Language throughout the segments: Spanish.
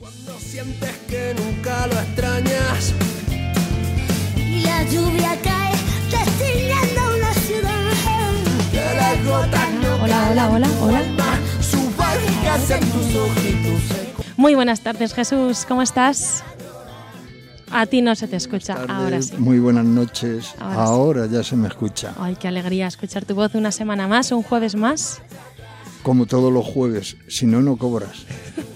Cuando sientes que nunca lo extrañas y la lluvia cae destiñendo una ciudad, que las gotas no Hola. su barrigas en tus ojitos. Muy buenas tardes, Jesús, ¿cómo estás? A ti no se te escucha, Tarde, ahora sí. Muy buenas noches, Ahora ya se me escucha. Ay, qué alegría escuchar tu voz una semana más, un jueves más. Como todos los jueves, si no, no cobras.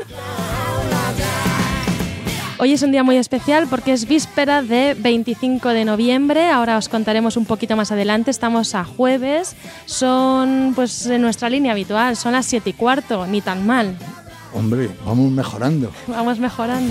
Hoy es un día muy especial porque es víspera de 25 de noviembre, ahora os contaremos un poquito más adelante, estamos a jueves, son pues en nuestra línea habitual, son las 7:15, ni tan mal. Hombre, vamos mejorando. Vamos mejorando.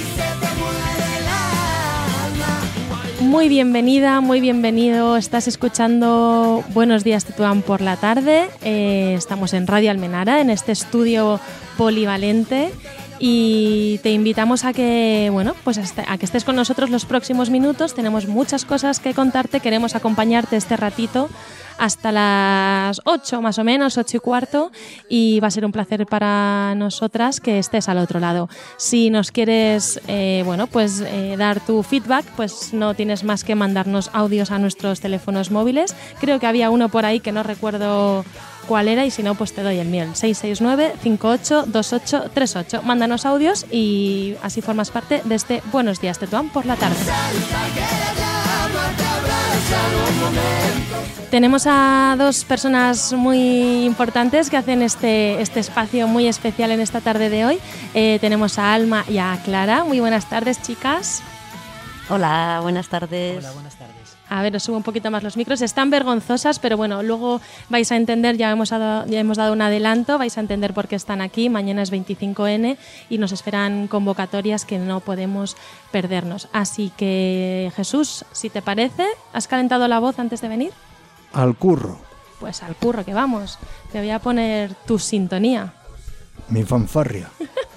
Muy bienvenida, muy bienvenido. Estás escuchando Buenos Días Tetuán por la tarde. Estamos en Radio Almenara, en este estudio polivalente. Y te invitamos a que, a que estés con nosotros los próximos minutos. Tenemos muchas cosas que contarte. Queremos acompañarte este ratito hasta las 8 más o menos, 8:15, y va a ser un placer para nosotras que estés al otro lado. Si nos quieres dar tu feedback, pues no tienes más que mandarnos audios a nuestros teléfonos móviles. Creo que había uno por ahí que no recuerdo cuál era, y si no, pues te doy el mío, el 669-582838. Mándanos audios y así formas parte de este Buenos Días Tetuán por la tarde. Tenemos a dos personas muy importantes que hacen este espacio muy especial en esta tarde de hoy. Tenemos a Alma y a Clara. Muy buenas tardes, chicas. Hola, buenas tardes. Hola, buenas tardes. A ver, os subo un poquito más los micros. Están vergonzosas, pero bueno, luego vais a entender, ya hemos dado un adelanto, vais a entender por qué están aquí. Mañana es 25N y nos esperan convocatorias que no podemos perdernos. Así que, Jesús, si te parece, ¿has calentado la voz antes de venir? Al curro. Pues al curro que vamos. Te voy a poner tu sintonía. Mi fanfarria.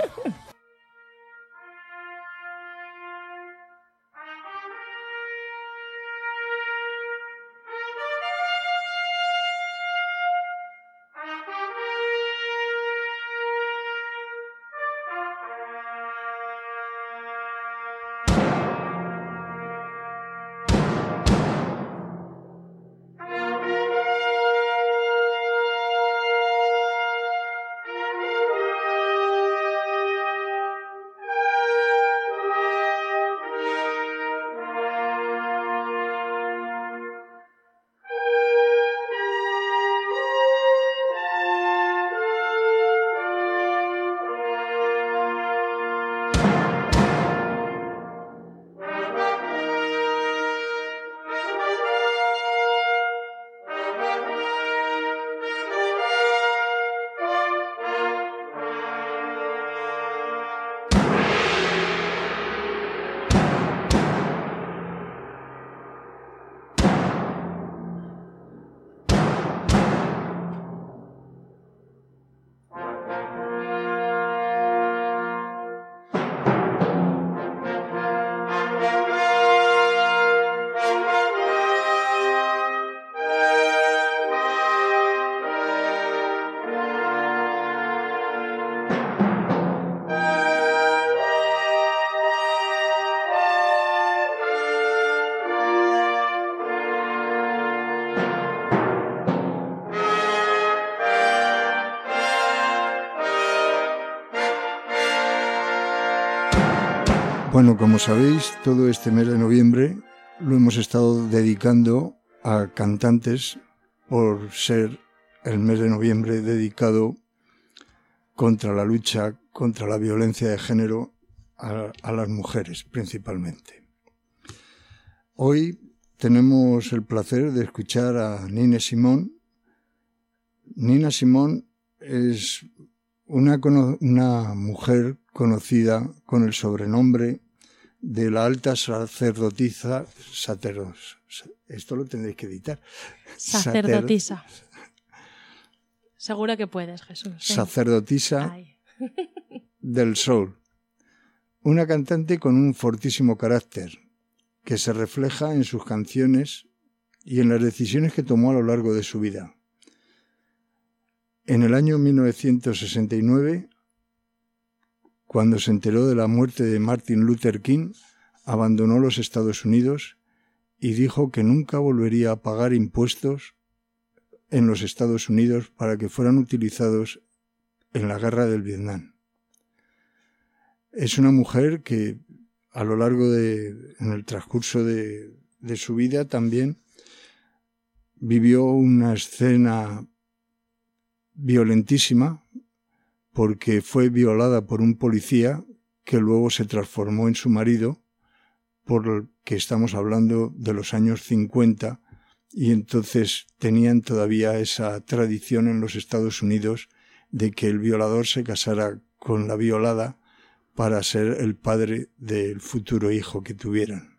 Bueno, como sabéis, todo este mes de noviembre lo hemos estado dedicando a cantantes por ser el mes de noviembre dedicado contra la lucha contra la violencia de género a las mujeres principalmente. Hoy tenemos el placer de escuchar a Nina Simone. Nina Simone es una mujer conocida con el sobrenombre de la alta sacerdotisa, esto lo tendréis que editar. Sacerdotisa. Seguro que puedes, Jesús. ¿Sí? Sacerdotisa del soul. Una cantante con un fortísimo carácter que se refleja en sus canciones y en las decisiones que tomó a lo largo de su vida. En el año 1969, cuando se enteró de la muerte de Martin Luther King, abandonó los Estados Unidos y dijo que nunca volvería a pagar impuestos en los Estados Unidos para que fueran utilizados en la guerra del Vietnam. Es una mujer que a lo largo en el transcurso de su vida también vivió una escena violentísima porque fue violada por un policía que luego se transformó en su marido, porque estamos hablando de los años 50 y entonces tenían todavía esa tradición en los Estados Unidos de que el violador se casara con la violada para ser el padre del futuro hijo que tuvieran.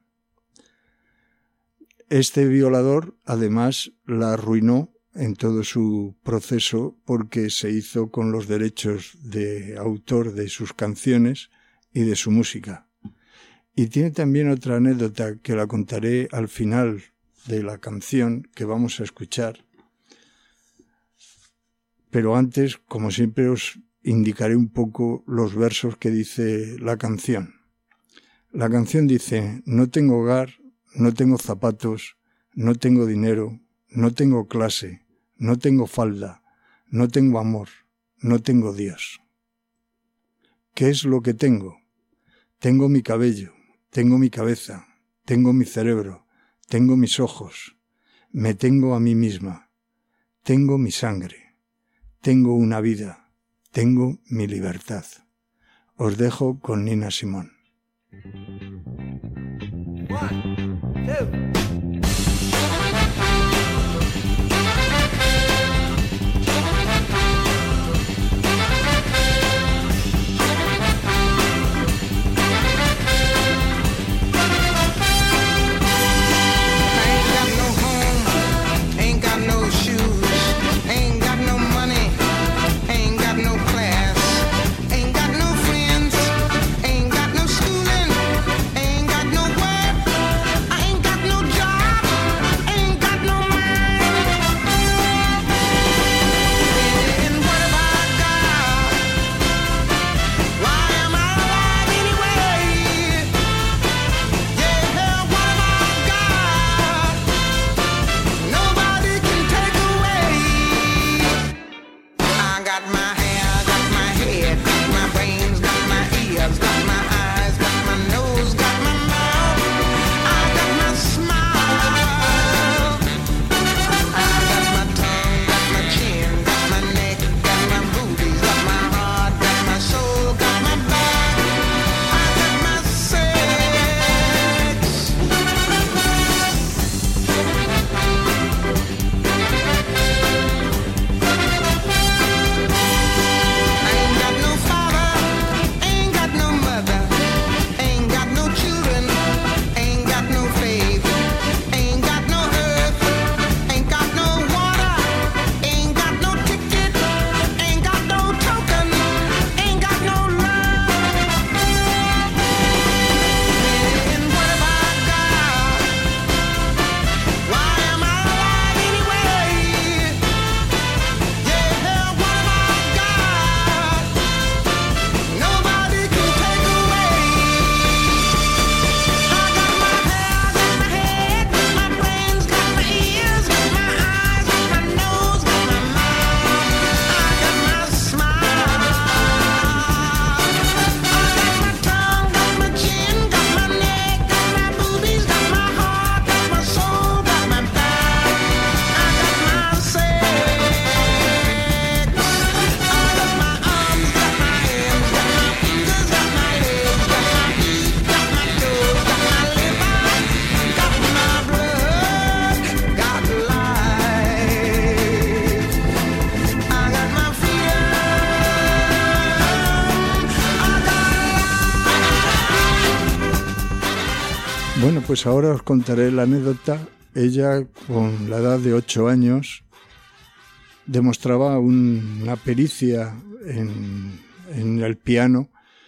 Este violador además la arruinó en todo su proceso porque se hizo con los derechos de autor de sus canciones y de su música. Y tiene también otra anécdota que la contaré al final de la canción que vamos a escuchar. Pero antes, como siempre, os indicaré un poco los versos que dice la canción. La canción dice: no tengo hogar, no tengo zapatos, no tengo dinero, no tengo clase, no tengo falda, no tengo amor, no tengo Dios. ¿Qué es lo que tengo? Tengo mi cabello, tengo mi cabeza, tengo mi cerebro, tengo mis ojos, me tengo a mí misma, tengo mi sangre, tengo una vida, tengo mi libertad. Os dejo con Nina Simone. 1, 2. Bueno, pues ahora os contaré la anécdota. Ella, con la edad de 8 años, demostraba una pericia en el piano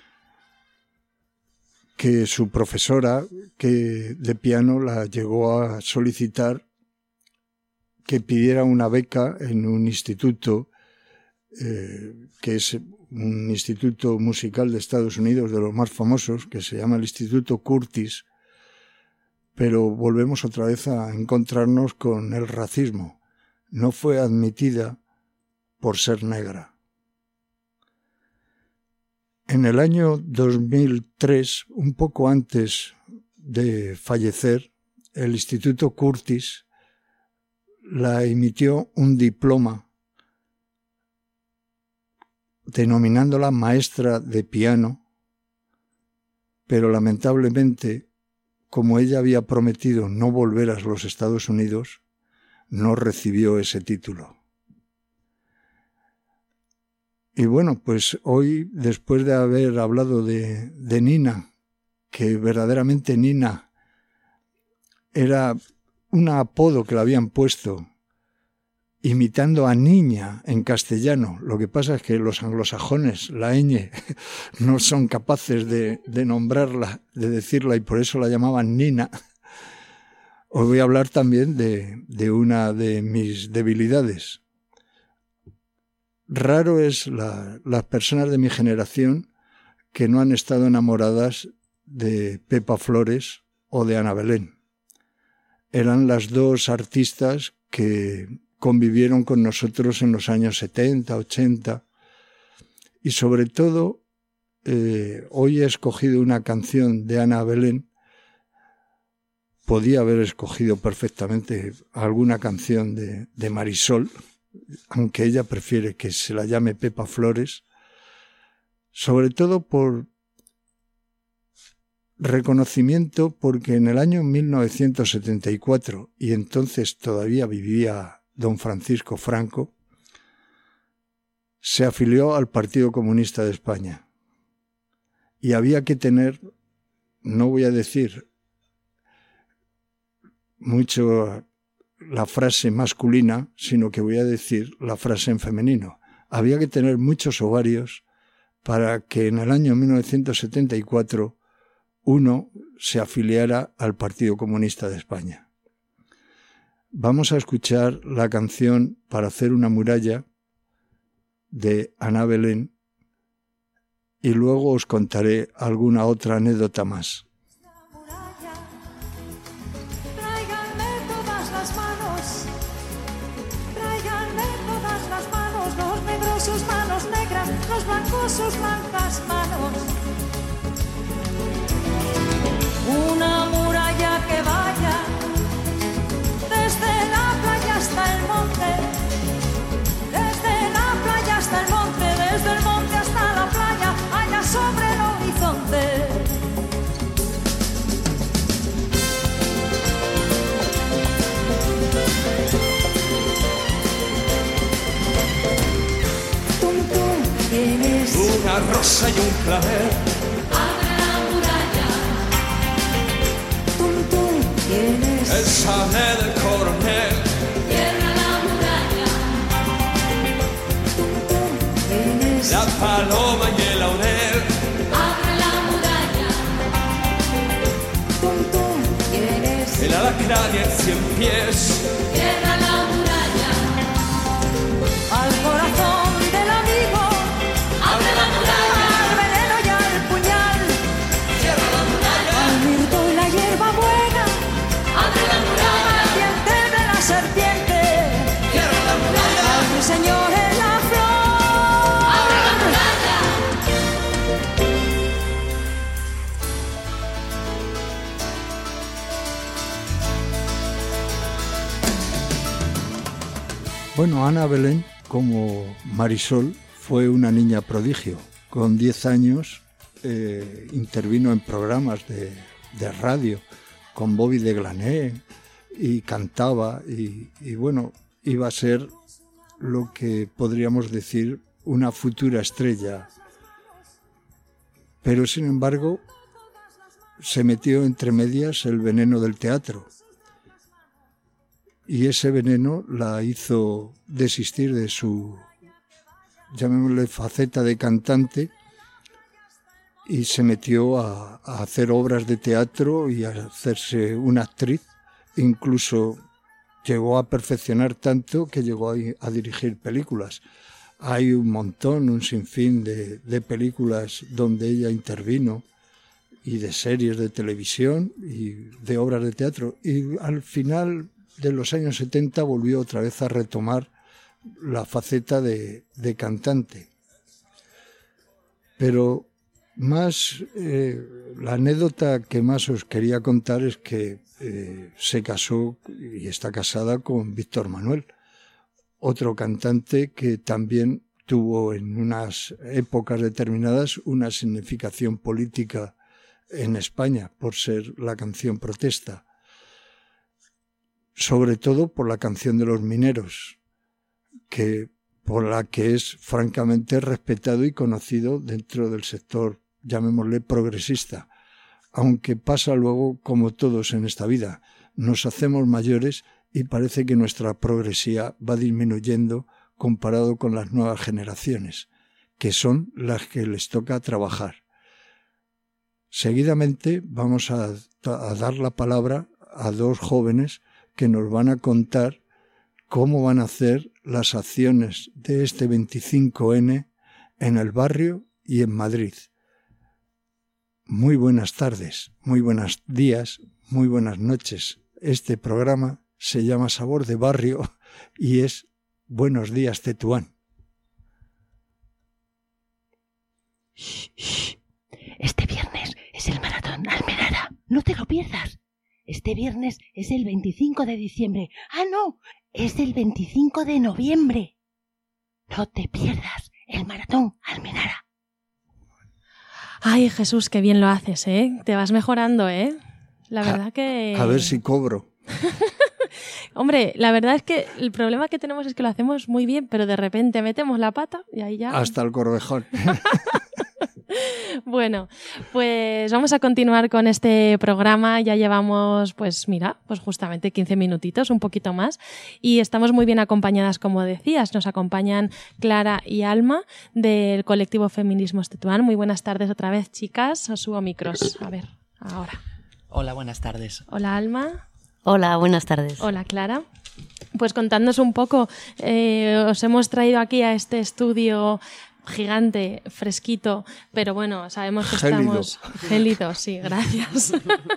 que su profesora de piano la llegó a solicitar que pidiera una beca en un instituto que es un instituto musical de Estados Unidos, de los más famosos, que se llama el Instituto Curtis, pero volvemos otra vez a encontrarnos con el racismo. No fue admitida por ser negra. En el año 2003, un poco antes de fallecer, el Instituto Curtis la emitió un diploma denominándola maestra de piano, pero lamentablemente, como ella había prometido no volver a los Estados Unidos, no recibió ese título. Y bueno, pues hoy, después de haber hablado de Nina, que verdaderamente Nina era un apodo que le habían puesto imitando a niña en castellano. Lo que pasa es que los anglosajones, la ñ, no son capaces de nombrarla, de decirla, y por eso la llamaban Nina. Os voy a hablar también de una de mis debilidades. Raro es las personas de mi generación que no han estado enamoradas de Pepa Flores o de Ana Belén. Eran las dos artistas que convivieron con nosotros en los años 70, 80, y sobre todo hoy he escogido una canción de Ana Belén. Podía haber escogido perfectamente alguna canción de Marisol, aunque ella prefiere que se la llame Pepa Flores, sobre todo por reconocimiento, porque en el año 1974, y entonces todavía vivía don Francisco Franco, se afilió al Partido Comunista de España. Y había que tener, no voy a decir mucho la frase masculina, sino que voy a decir la frase en femenino. Había que tener muchos ovarios para que en el año 1974 uno se afiliara al Partido Comunista de España. Vamos a escuchar la canción Para hacer una muralla de Ana Belén y luego os contaré alguna otra anécdota más. Tráiganme todas las manos, los negros sus manos negras, los blancos sus blancas manos. Una muralla que vaya desde la playa hasta el monte, desde la playa hasta el monte, desde el monte hasta la playa, allá sobre el horizonte. Tum, tum, tienes una rosa y un clavel. Abre la muralla. Tum, tum, tienes El sable del coronel. Cierra la muralla. Tum, tum, tienes La paloma y el laurel. Abre la muralla. Tum, tum, tienes El alacrán y el 100 pies. Cierra la muralla. Al corazón del amigo. Abre la muralla. Al veneno y al puñal. Cierra la muralla. Al mirto y la hierba buena. Abre la muralla. Al diente de la serpiente. Cierra la muralla. Al ruiseñor en la flor. Abre la muralla. Bueno, Ana Belén, como Marisol, fue una niña prodigio. Con 10 años intervino en programas de radio con Bobby de Glané y cantaba y bueno, iba a ser lo que podríamos decir una futura estrella. Pero sin embargo se metió entre medias el veneno del teatro. Y ese veneno la hizo desistir de su, llamémosle, faceta de cantante y se metió a hacer obras de teatro y a hacerse una actriz. Incluso llegó a perfeccionar tanto que llegó a dirigir películas. Hay un montón, un sinfín de películas donde ella intervino, y de series de televisión y de obras de teatro. Y al final de los años 70 volvió otra vez a retomar la faceta de cantante. Pero más, la anécdota que más os quería contar es que se casó y está casada con Víctor Manuel, otro cantante que también tuvo en unas épocas determinadas una significación política en España por ser la canción protesta, sobre todo por la canción de los mineros, por la que es francamente respetado y conocido dentro del sector, llamémosle progresista, aunque pasa luego como todos en esta vida, nos hacemos mayores y parece que nuestra progresía va disminuyendo comparado con las nuevas generaciones, que son las que les toca trabajar. Seguidamente vamos a dar la palabra a dos jóvenes que nos van a contar cómo van a hacer las acciones de este 25N en el barrio y en Madrid. Muy buenas tardes, muy buenos días, muy buenas noches. Este programa se llama Sabor de Barrio y es Buenos Días Tetuán. Este viernes es el Maratón Almenara. No te lo pierdas. Este viernes es el 25 de diciembre. ¡Ah, no! Es el 25 de noviembre. No te pierdas el Maratón Almenara. Ay, Jesús, qué bien lo haces, ¿eh? Te vas mejorando, ¿eh? La verdad que... A ver si cobro. Hombre, la verdad es que el problema que tenemos es que lo hacemos muy bien, pero de repente metemos la pata y ahí ya... Hasta el Corvejón. Bueno, pues vamos a continuar con este programa. Ya llevamos, pues mira, pues justamente 15 minutitos, un poquito más. Y estamos muy bien acompañadas, como decías. Nos acompañan Clara y Alma del colectivo Feminismos Tetuán. Muy buenas tardes otra vez, chicas. Os subo micros. A ver, ahora. Hola, buenas tardes. Hola, Alma. Hola, buenas tardes. Hola, Clara. Pues contadnos un poco, os hemos traído aquí a este estudio gigante, fresquito, pero bueno, sabemos que estamos... Gélido, sí, gracias.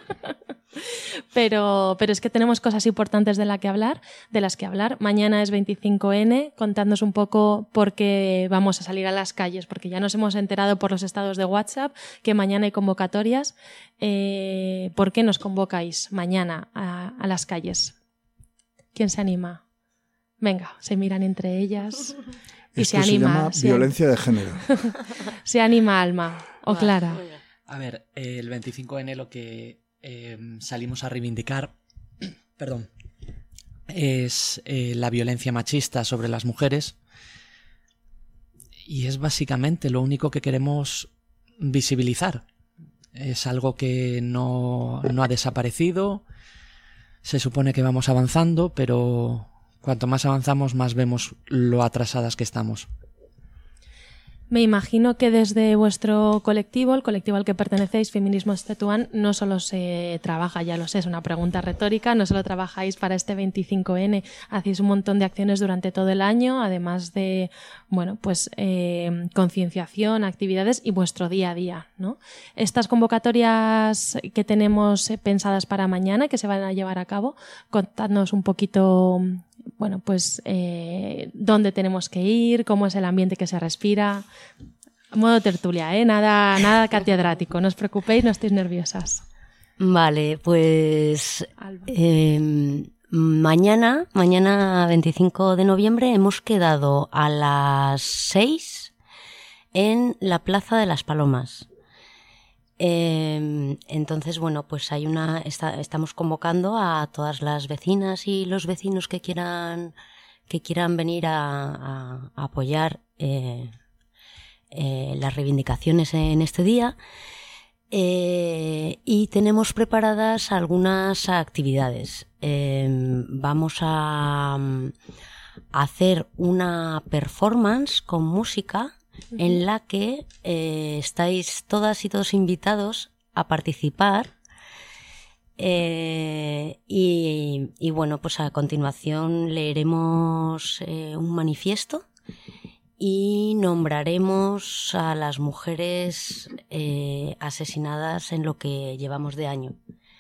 Pero es que tenemos cosas importantes de las que hablar. Mañana es 25N, contadnos un poco por qué vamos a salir a las calles, porque ya nos hemos enterado por los estados de WhatsApp que mañana hay convocatorias. ¿Por qué nos convocáis mañana a las calles? ¿Quién se anima? Venga, se miran entre ellas y Esto se anima. Se llama violencia de género. Se anima Alma o Clara. A ver, el 25N lo que salimos a reivindicar, es la violencia machista sobre las mujeres, y es básicamente lo único que queremos visibilizar. Es algo que no ha desaparecido. Se supone que vamos avanzando, pero cuanto más avanzamos, más vemos lo atrasadas que estamos. Me imagino que desde vuestro colectivo, el colectivo al que pertenecéis, Feminismos Tetuán, no solo se trabaja, ya lo sé, es una pregunta retórica, no solo trabajáis para este 25N, hacéis un montón de acciones durante todo el año, además de, bueno, pues concienciación, actividades y vuestro día a día, ¿no? Estas convocatorias que tenemos pensadas para mañana, que se van a llevar a cabo, contadnos un poquito, bueno, pues dónde tenemos que ir, cómo es el ambiente que se respira. Modo tertulia, nada catedrático, no os preocupéis, no estéis nerviosas. Vale, pues mañana 25 de noviembre hemos quedado a las 6 en la Plaza de las Palomas. Entonces, bueno, pues estamos convocando a todas las vecinas y los vecinos que quieran venir a apoyar las reivindicaciones en este día, y tenemos preparadas algunas actividades. Vamos a hacer una performance con música en la que estáis todas y todos invitados a participar, y bueno, pues a continuación leeremos un manifiesto y nombraremos a las mujeres asesinadas en lo que llevamos de año.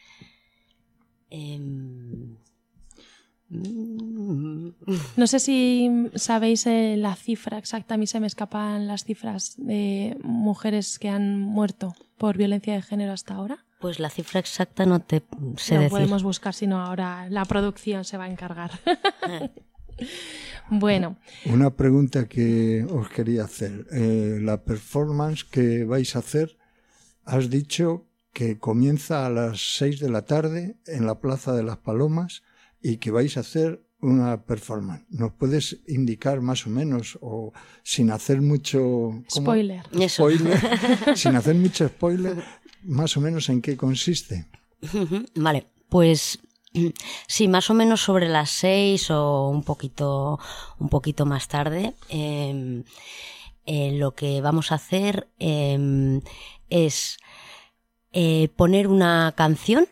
No sé si sabéis la cifra exacta, a mí se me escapan las cifras de mujeres que han muerto por violencia de género hasta ahora. Pues la cifra exacta no te sé No decir. podemos buscar, sino ahora la producción se va a encargar. Bueno. Una pregunta que os quería hacer. La performance que vais a hacer, has dicho que comienza a las 6 de la tarde en la Plaza de las Palomas y que vais a hacer una performance. ¿Nos puedes indicar más o menos, o sin hacer mucho spoiler, sin hacer mucho spoiler, más o menos en qué consiste? Vale, pues sí, más o menos sobre las 6 o un poquito más tarde. Lo que vamos a hacer es poner una canción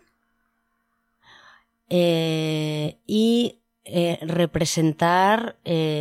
y representar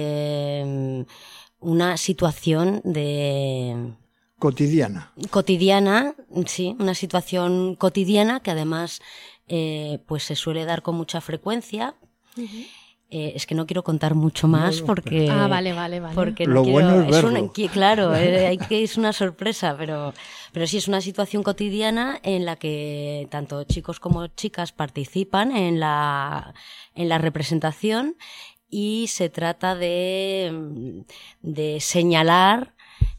una situación cotidiana, sí, una situación cotidiana que además pues se suele dar con mucha frecuencia. Es que no quiero contar mucho más porque... vale. Porque lo bueno es verlo. Claro, es una sorpresa, pero sí es una situación cotidiana en la que tanto chicos como chicas participan en la representación, y se trata de señalar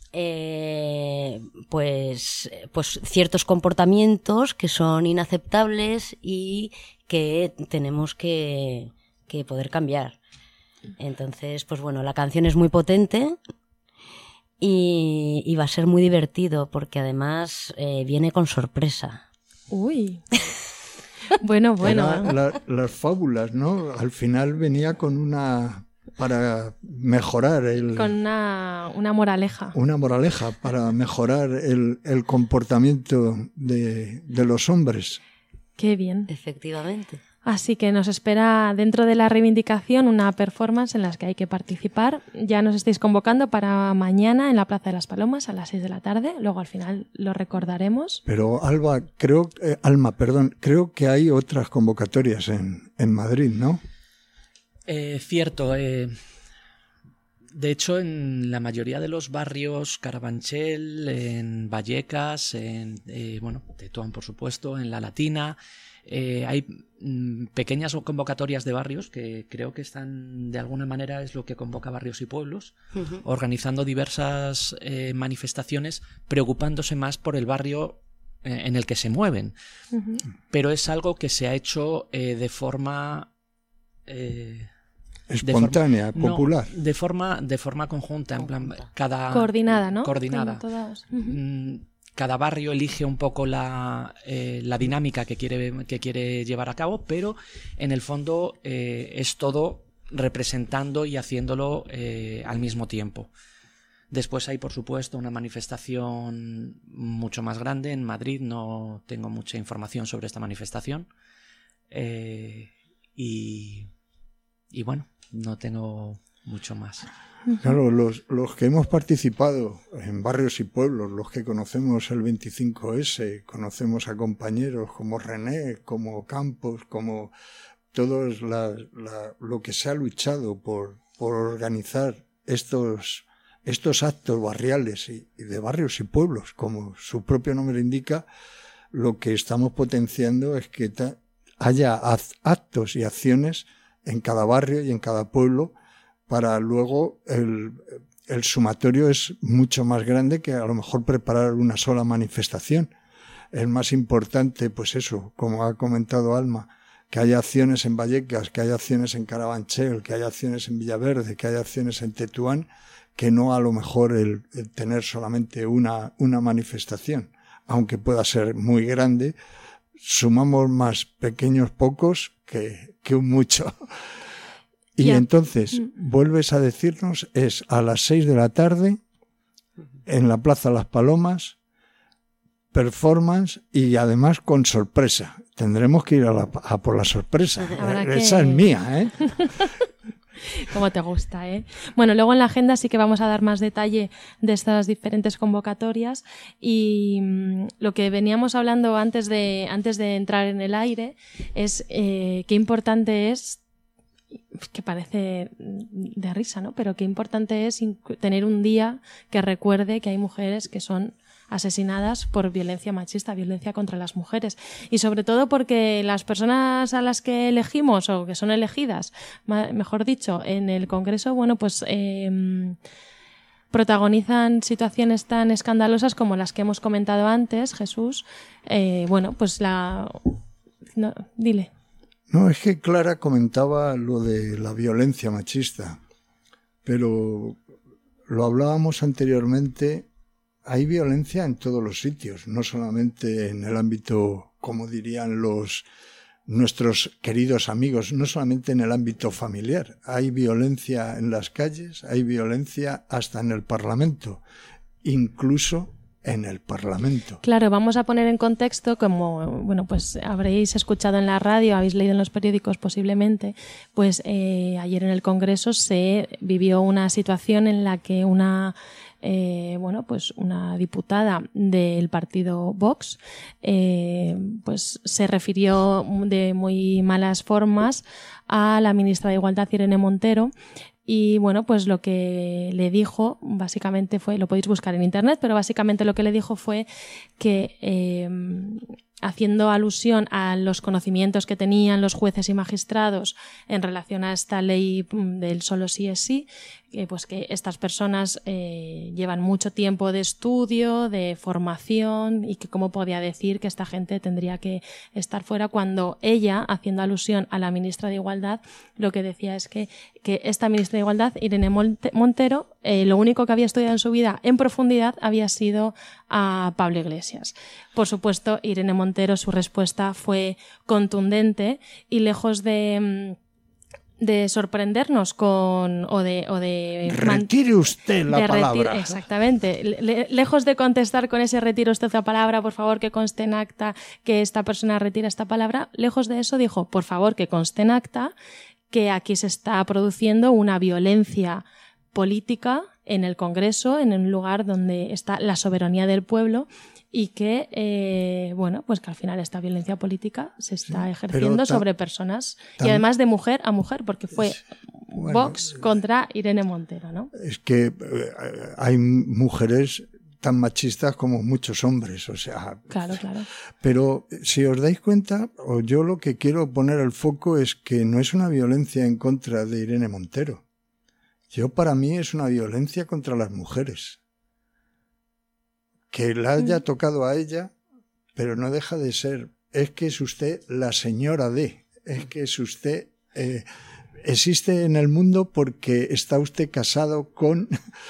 pues ciertos comportamientos que son inaceptables y que tenemos que poder cambiar. Entonces, pues bueno, la canción es muy potente y va a ser muy divertido porque además viene con sorpresa. Uy. Bueno. Las fábulas, ¿no? Al final venía con una... para mejorar con una moraleja. Una moraleja para mejorar el comportamiento de los hombres. Qué bien. Efectivamente. Así que nos espera dentro de la reivindicación una performance en la que hay que participar. Ya nos estáis convocando para mañana en la Plaza de las Palomas a las 6 de la tarde. Luego al final lo recordaremos. Pero Alma, creo que hay otras convocatorias en Madrid, ¿no? Cierto. De hecho, en la mayoría de los barrios, Carabanchel, en Vallecas, en Tetuán, por supuesto, en La Latina, hay pequeñas convocatorias de barrios que creo que están, de alguna manera, es lo que convoca Barrios y Pueblos, organizando diversas manifestaciones, preocupándose más por el barrio en el que se mueven. Pero es algo que se ha hecho de forma... espontánea, popular. No, de forma conjunta, en plan, cada... Coordinada, ¿no? Coordinada. Cada barrio elige un poco la dinámica que quiere llevar a cabo, pero en el fondo es todo representando y haciéndolo al mismo tiempo. Después hay, por supuesto, una manifestación mucho más grande en Madrid. No tengo mucha información sobre esta manifestación. Y bueno, no tengo mucho más. Claro, los que hemos participado en Barrios y Pueblos, los que conocemos el 25S, conocemos a compañeros como René, como Campos, como todos lo que se ha luchado por organizar estos actos barriales y de barrios y pueblos, como su propio nombre indica, lo que estamos potenciando es que haya actos y acciones en cada barrio y en cada pueblo, para luego el sumatorio es mucho más grande que a lo mejor preparar una sola manifestación. Es más importante, pues eso, como ha comentado Alma, que haya acciones en Vallecas, que haya acciones en Carabanchel, que haya acciones en Villaverde, que haya acciones en Tetuán, que no a lo mejor el tener solamente una manifestación. Aunque pueda ser muy grande, sumamos más pequeños pocos que un mucho. Y entonces, vuelves a decirnos, es a las 6 de la tarde, en la Plaza Las Palomas, performance y además con sorpresa. Tendremos que ir a por la sorpresa. Esa es mía, ¿eh? Como te gusta, ¿eh? Bueno, luego en la agenda sí que vamos a dar más detalle de estas diferentes convocatorias y lo que veníamos hablando antes de entrar en el aire es qué importante es, que parece de risa, ¿no? Pero qué importante es tener un día que recuerde que hay mujeres que son asesinadas por violencia machista, violencia contra las mujeres. Y sobre todo porque las personas a las que elegimos o que son elegidas, mejor dicho, en el Congreso, bueno, pues protagonizan situaciones tan escandalosas como las que hemos comentado antes, Jesús. Bueno, pues No, dile. No, es que Clara comentaba lo de la violencia machista, pero lo hablábamos anteriormente. Hay violencia en todos los sitios, no solamente en el ámbito, como dirían nuestros queridos amigos, no solamente en el ámbito familiar. Hay violencia en las calles, hay violencia hasta en el Parlamento, incluso en el Parlamento. Claro, vamos a poner en contexto, como bueno, pues habréis escuchado en la radio, habéis leído en los periódicos posiblemente, pues ayer en el Congreso se vivió una situación en la que una diputada del partido Vox pues se refirió de muy malas formas a la ministra de Igualdad, Irene Montero. Y bueno, pues lo que le dijo básicamente fue, lo podéis buscar en internet, pero básicamente lo que le dijo fue que haciendo alusión a los conocimientos que tenían los jueces y magistrados en relación a esta ley del solo sí es sí, pues que estas personas llevan mucho tiempo de estudio, de formación, y que cómo podía decir que esta gente tendría que estar fuera, cuando ella, haciendo alusión a la ministra de Igualdad, lo que decía es que esta ministra de Igualdad, Irene Montero, lo único que había estudiado en su vida en profundidad había sido a Pablo Iglesias. Por supuesto, Irene Montero, su respuesta fue contundente y lejos de sorprendernos retire usted la palabra. Exactamente. Lejos de contestar con ese retiro usted la palabra, por favor que conste en acta que esta persona retira esta palabra, lejos de eso dijo, por favor que conste en acta que aquí se está produciendo una violencia política en el Congreso, en un lugar donde está la soberanía del pueblo, y que, pues que al final esta violencia política se está ejerciendo sobre personas, y además de mujer a mujer, porque fue Vox contra Irene Montero, ¿no? Es que hay mujeres tan machistas como muchos hombres, o sea... Claro. Pero si os dais cuenta, o yo lo que quiero poner el foco es que no es una violencia en contra de Irene Montero. Para mí es una violencia contra las mujeres. Que la haya tocado a ella, pero no deja de ser. Es que es usted la señora de. Es que es usted... existe en el mundo porque está usted casado con...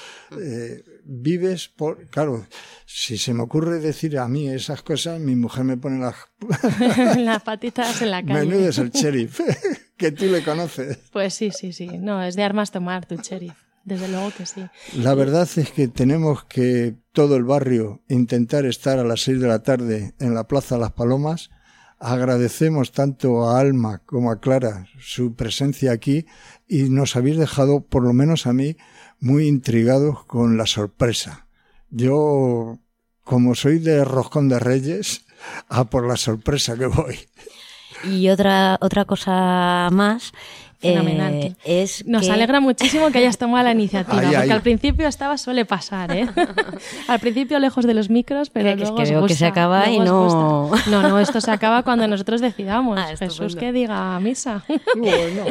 vives por... Claro, si se me ocurre decir a mí esas cosas, mi mujer me pone las... las patitas en la calle. Menudo es el sheriff, que tú le conoces. Pues sí. No, es de armas tomar tu sheriff. Desde luego que sí. La verdad es que tenemos que todo el barrio intentar estar a las 6 de la tarde en la Plaza Las Palomas. Agradecemos tanto a Alma como a Clara su presencia aquí y nos habéis dejado, por lo menos a mí, muy intrigados con la sorpresa. Yo, como soy de Roscón de Reyes, a por la sorpresa que voy. Y otra cosa más... Fenomenal. Nos alegra muchísimo que hayas tomado la iniciativa, porque al principio suele pasar, ¿eh? Al principio lejos de los micros, pero luego es que veo que se acaba y no... No, esto se acaba cuando nosotros decidamos. Jesús que diga misa. Bueno.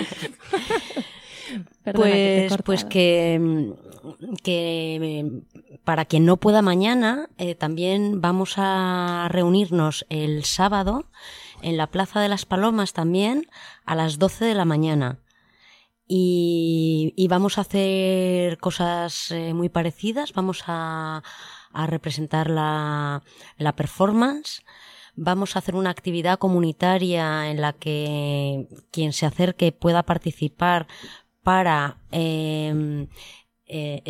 Perdona, pues que para quien no pueda mañana, también vamos a reunirnos el sábado en la Plaza de las Palomas también a las 12 de la mañana. Y vamos a hacer cosas muy parecidas. Vamos a representar la performance. Vamos a hacer una actividad comunitaria en la que quien se acerque pueda participar para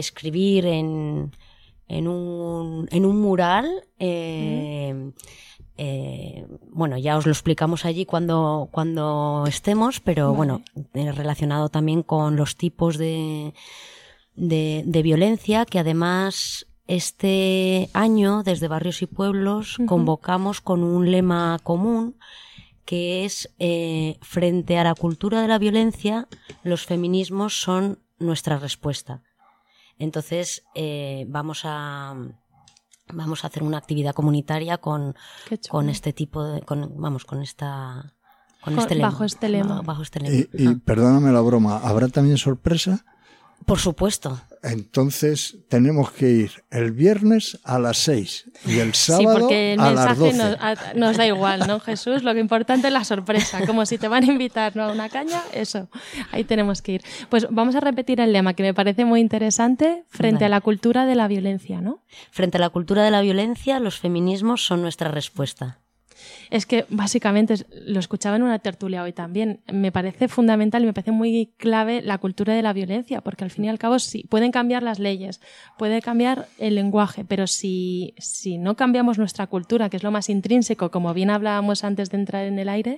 escribir en un mural bueno, ya os lo explicamos allí cuando estemos, pero Vale. bueno, relacionado también con los tipos de violencia, que además este año desde Barrios y Pueblos convocamos con un lema común que es frente a la cultura de la violencia, los feminismos son nuestra respuesta. Entonces vamos a hacer una actividad comunitaria con este tipo de, con este lema. Bajo este lema. Bajo este lema. Y perdóname la broma, ¿habrá también sorpresa? Por supuesto. Entonces tenemos que ir el viernes a las 6 y el Sí, sábado porque el a las mensaje 12. nos da igual, ¿no, Jesús? Lo que importante es la sorpresa, como si te van a invitar, ¿no?, a una caña, eso, ahí tenemos que ir. Pues vamos a repetir el lema, que me parece muy interesante, frente Vale. a la cultura de la violencia, ¿no? Frente a la cultura de la violencia, los feminismos son nuestra respuesta. Es que básicamente, lo escuchaba en una tertulia hoy también, me parece fundamental y me parece muy clave la cultura de la violencia, porque al fin y al cabo sí, pueden cambiar las leyes, puede cambiar el lenguaje, pero si no cambiamos nuestra cultura, que es lo más intrínseco, como bien hablábamos antes de entrar en el aire,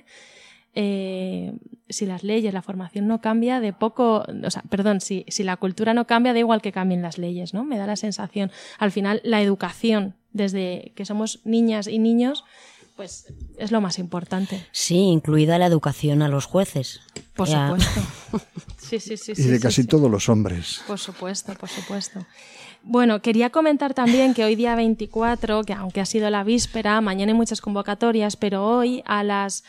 si las leyes, la formación no cambia, si la cultura no cambia, da igual que cambien las leyes, ¿no? Me da la sensación. Al final, la educación, desde que somos niñas y niños, pues es lo más importante. Sí, incluida la educación a los jueces. Por Ya. supuesto. Sí. Y de casi todos los hombres. Por supuesto. Bueno, quería comentar también que hoy día 24, que aunque ha sido la víspera, mañana hay muchas convocatorias, pero hoy a las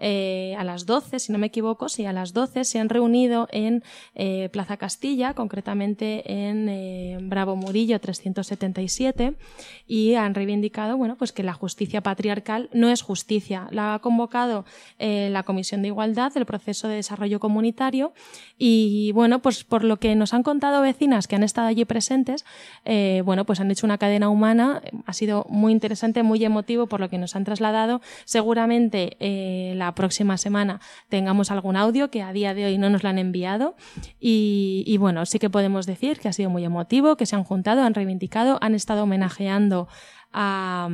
12, si no me equivoco, a las 12 se han reunido en Plaza Castilla, concretamente en Bravo Murillo 377, y han reivindicado, bueno, pues que la justicia patriarcal no es justicia. La ha convocado la Comisión de Igualdad del Proceso de Desarrollo Comunitario y, bueno, pues por lo que nos han contado vecinas que han estado allí presentes, pues han hecho una cadena humana, ha sido muy interesante, muy emotivo por lo que nos han trasladado. Seguramente la próxima semana tengamos algún audio que a día de hoy no nos lo han enviado y bueno, sí que podemos decir que ha sido muy emotivo, que se han juntado, han reivindicado, han estado homenajeando a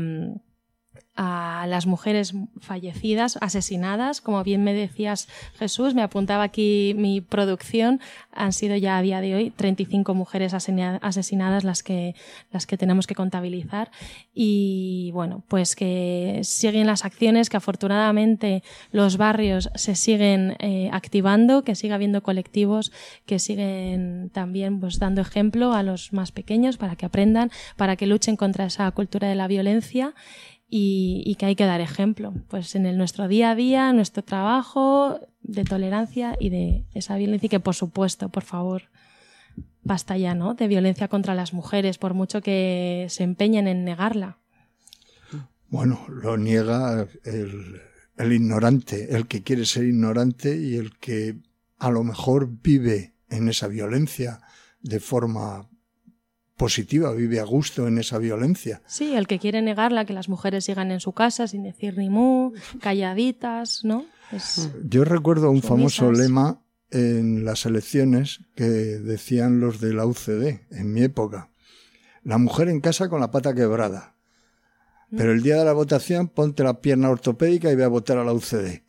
las mujeres fallecidas, asesinadas, como bien me decías, Jesús, me apuntaba aquí mi producción, han sido ya a día de hoy 35 mujeres asesinadas las que tenemos que contabilizar y bueno, pues que siguen las acciones, que afortunadamente los barrios se siguen activando, que siga habiendo colectivos que siguen también pues dando ejemplo a los más pequeños para que aprendan, para que luchen contra esa cultura de la violencia. Y que hay que dar ejemplo, pues en nuestro día a día, en nuestro trabajo, de tolerancia y de esa violencia y que, por supuesto, por favor, basta ya, ¿no?, de violencia contra las mujeres, por mucho que se empeñen en negarla. Bueno, lo niega el ignorante, el que quiere ser ignorante y el que a lo mejor vive en esa violencia de forma positiva, vive a gusto en esa violencia. Sí, el que quiere negarla, que las mujeres sigan en su casa sin decir ni mu, calladitas, ¿no? Yo recuerdo un famoso sumisas. lema en las elecciones que decían los de la UCD en mi época: la mujer en casa con la pata quebrada, pero el día de la votación ponte la pierna ortopédica y ve a votar a la UCD.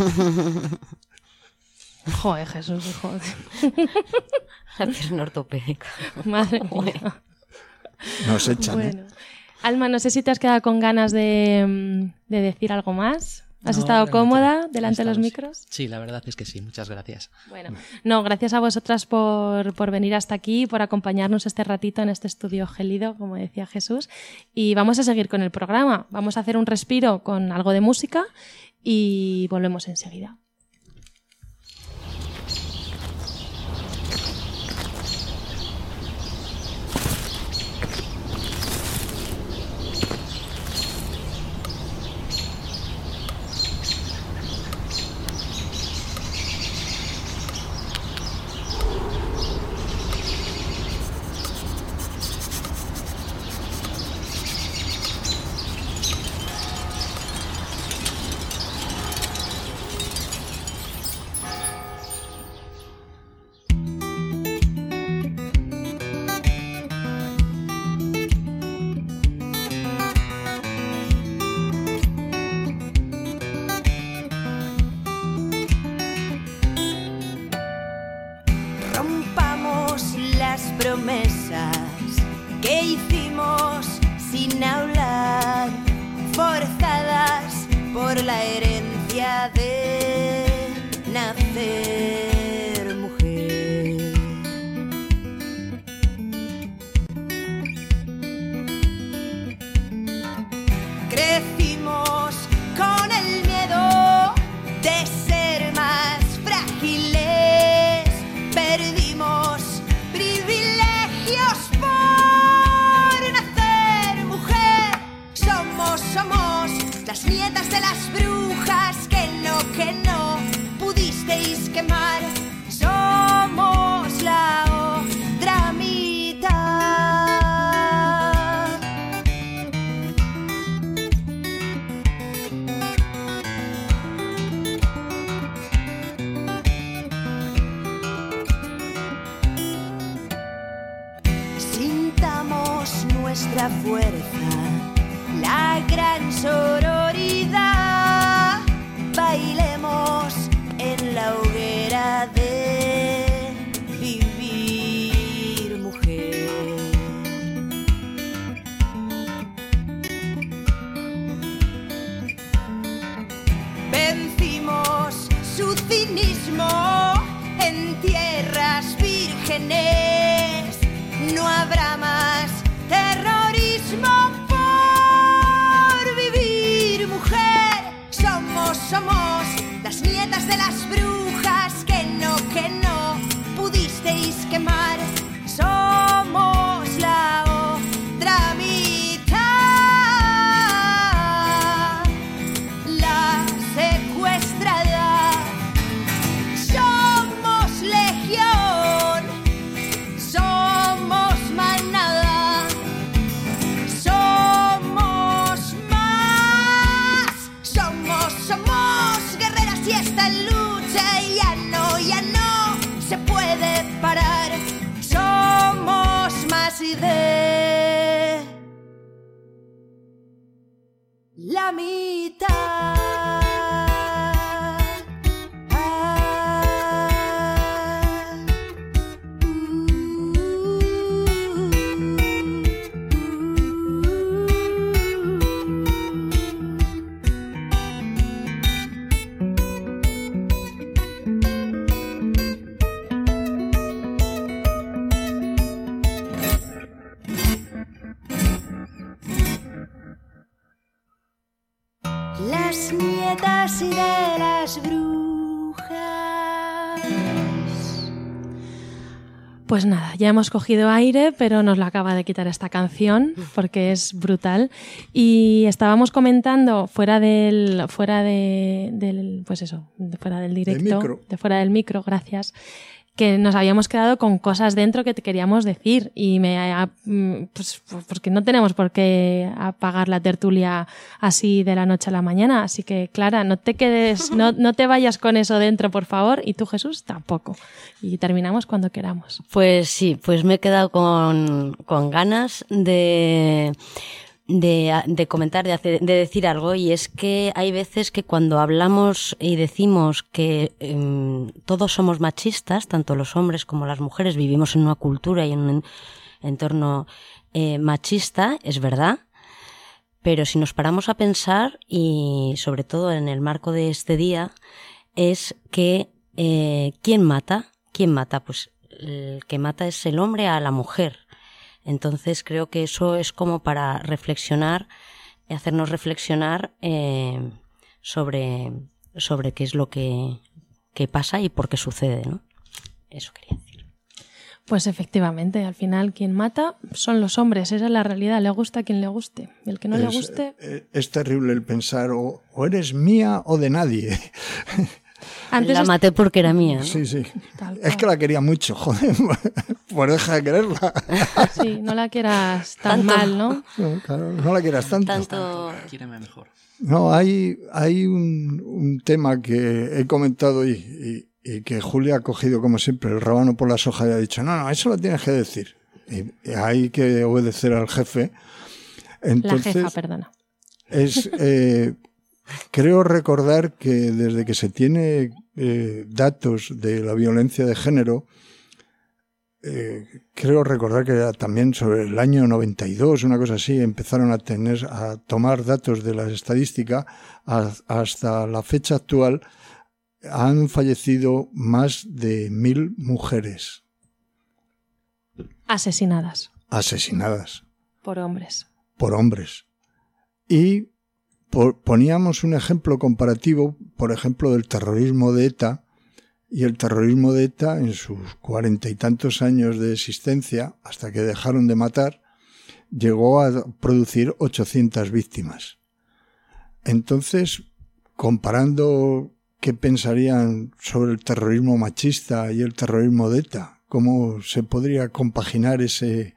Joder, Jesús, joder. La pierna ortopédica. Madre mía. Nos echan, Bueno. Alma, no sé si te has quedado con ganas de decir algo más. ¿Has No, estado realmente cómoda delante de los estamos- micros? Sí, la verdad es que sí. Muchas gracias. Bueno, no, gracias a vosotras por venir hasta aquí, por acompañarnos este ratito en este estudio gélido, como decía Jesús. Y vamos a seguir con el programa. Vamos a hacer un respiro con algo de música y volvemos enseguida. por la herencia de nacer mujer. Crecimos con el miedo de ser más frágiles, perdimos privilegios por nacer mujer. Somos las nietas de las brujas que no pudisteis quemar. Somos la otra mitad. Sintamos nuestra fuerza, la gran sororidad. Bailemos en la hoguera de vivir mujer. Vencimos su cinismo en tierras vírgenes. No habrá más terrorismo por vivir mujer. Somos las nietas de las brujas que no pudisteis quemar. Somos la otra mitad, la secuestrada. Somos legión, somos manada, somos más, somos guerreras y esta lucha ya no se puede parar. Somos más y de la mitad. Las nietas y de las brujas. Pues nada, ya hemos cogido aire, pero nos lo acaba de quitar esta canción porque es brutal. Y estábamos comentando fuera del directo, de fuera del micro, gracias, que nos habíamos quedado con cosas dentro que te queríamos decir y pues porque no tenemos por qué apagar la tertulia así de la noche a la mañana. Así que, Clara, no te quedes, no te vayas con eso dentro, por favor, y tú, Jesús, tampoco. Y terminamos cuando queramos. Pues sí, pues me he quedado con ganas de comentar, de decir algo, y es que hay veces que cuando hablamos y decimos que todos somos machistas, tanto los hombres como las mujeres vivimos en una cultura y en un entorno machista, es verdad, pero si nos paramos a pensar, y sobre todo en el marco de este día, es que ¿quién mata? ¿Quién mata? Pues el que mata es el hombre a la mujer. Entonces creo que eso es como para reflexionar, hacernos reflexionar sobre qué es lo que pasa y por qué sucede, ¿no? Eso quería decir. Pues efectivamente, al final quien mata son los hombres, esa es la realidad, le gusta a quien le guste. El que no le guste... Es terrible el pensar o eres mía o de nadie. Antes la maté porque era mía, ¿no? Sí. Es que la quería mucho, joder. Pues deja de quererla. Sí, no la quieras tan mal, ¿no? No, claro, no la quieras tanto. Quíreme mejor. No, hay un tema que he comentado y que Julia ha cogido, como siempre, el rábano por las hojas y ha dicho, no, eso lo tienes que decir. Y hay que obedecer al jefe. Entonces, la jefa, perdona. Creo recordar que desde que se tiene datos de la violencia de género, creo recordar que era también sobre el año 92, una cosa así, empezaron a tomar datos de la estadística. Hasta la fecha actual han fallecido más de 1000 mujeres. Asesinadas. Por hombres. Y poníamos un ejemplo comparativo, por ejemplo, del terrorismo de ETA. Y el terrorismo de ETA, en sus 40 y tantos años de existencia, hasta que dejaron de matar, llegó a producir 800 víctimas. Entonces, comparando qué pensarían sobre el terrorismo machista y el terrorismo de ETA, cómo se podría compaginar ese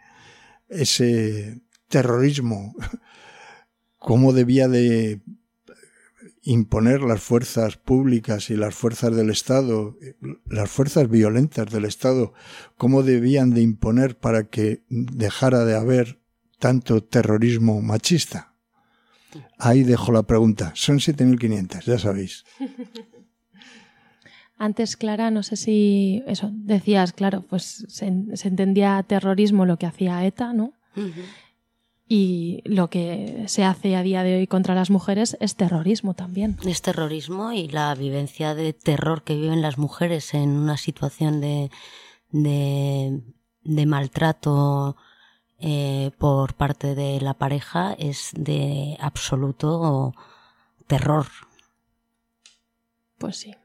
terrorismo, cómo debía de imponer las fuerzas públicas y las fuerzas del Estado, las fuerzas violentas del Estado, cómo debían de imponer para que dejara de haber tanto terrorismo machista. Ahí dejo la pregunta. Son 7.500, ya sabéis. Antes, Clara, no sé si eso decías, claro, pues se entendía terrorismo lo que hacía ETA, ¿no? Uh-huh. Y lo que se hace a día de hoy contra las mujeres es terrorismo también. Es terrorismo y la vivencia de terror que viven las mujeres en una situación de maltrato por parte de la pareja es de absoluto terror. Pues sí.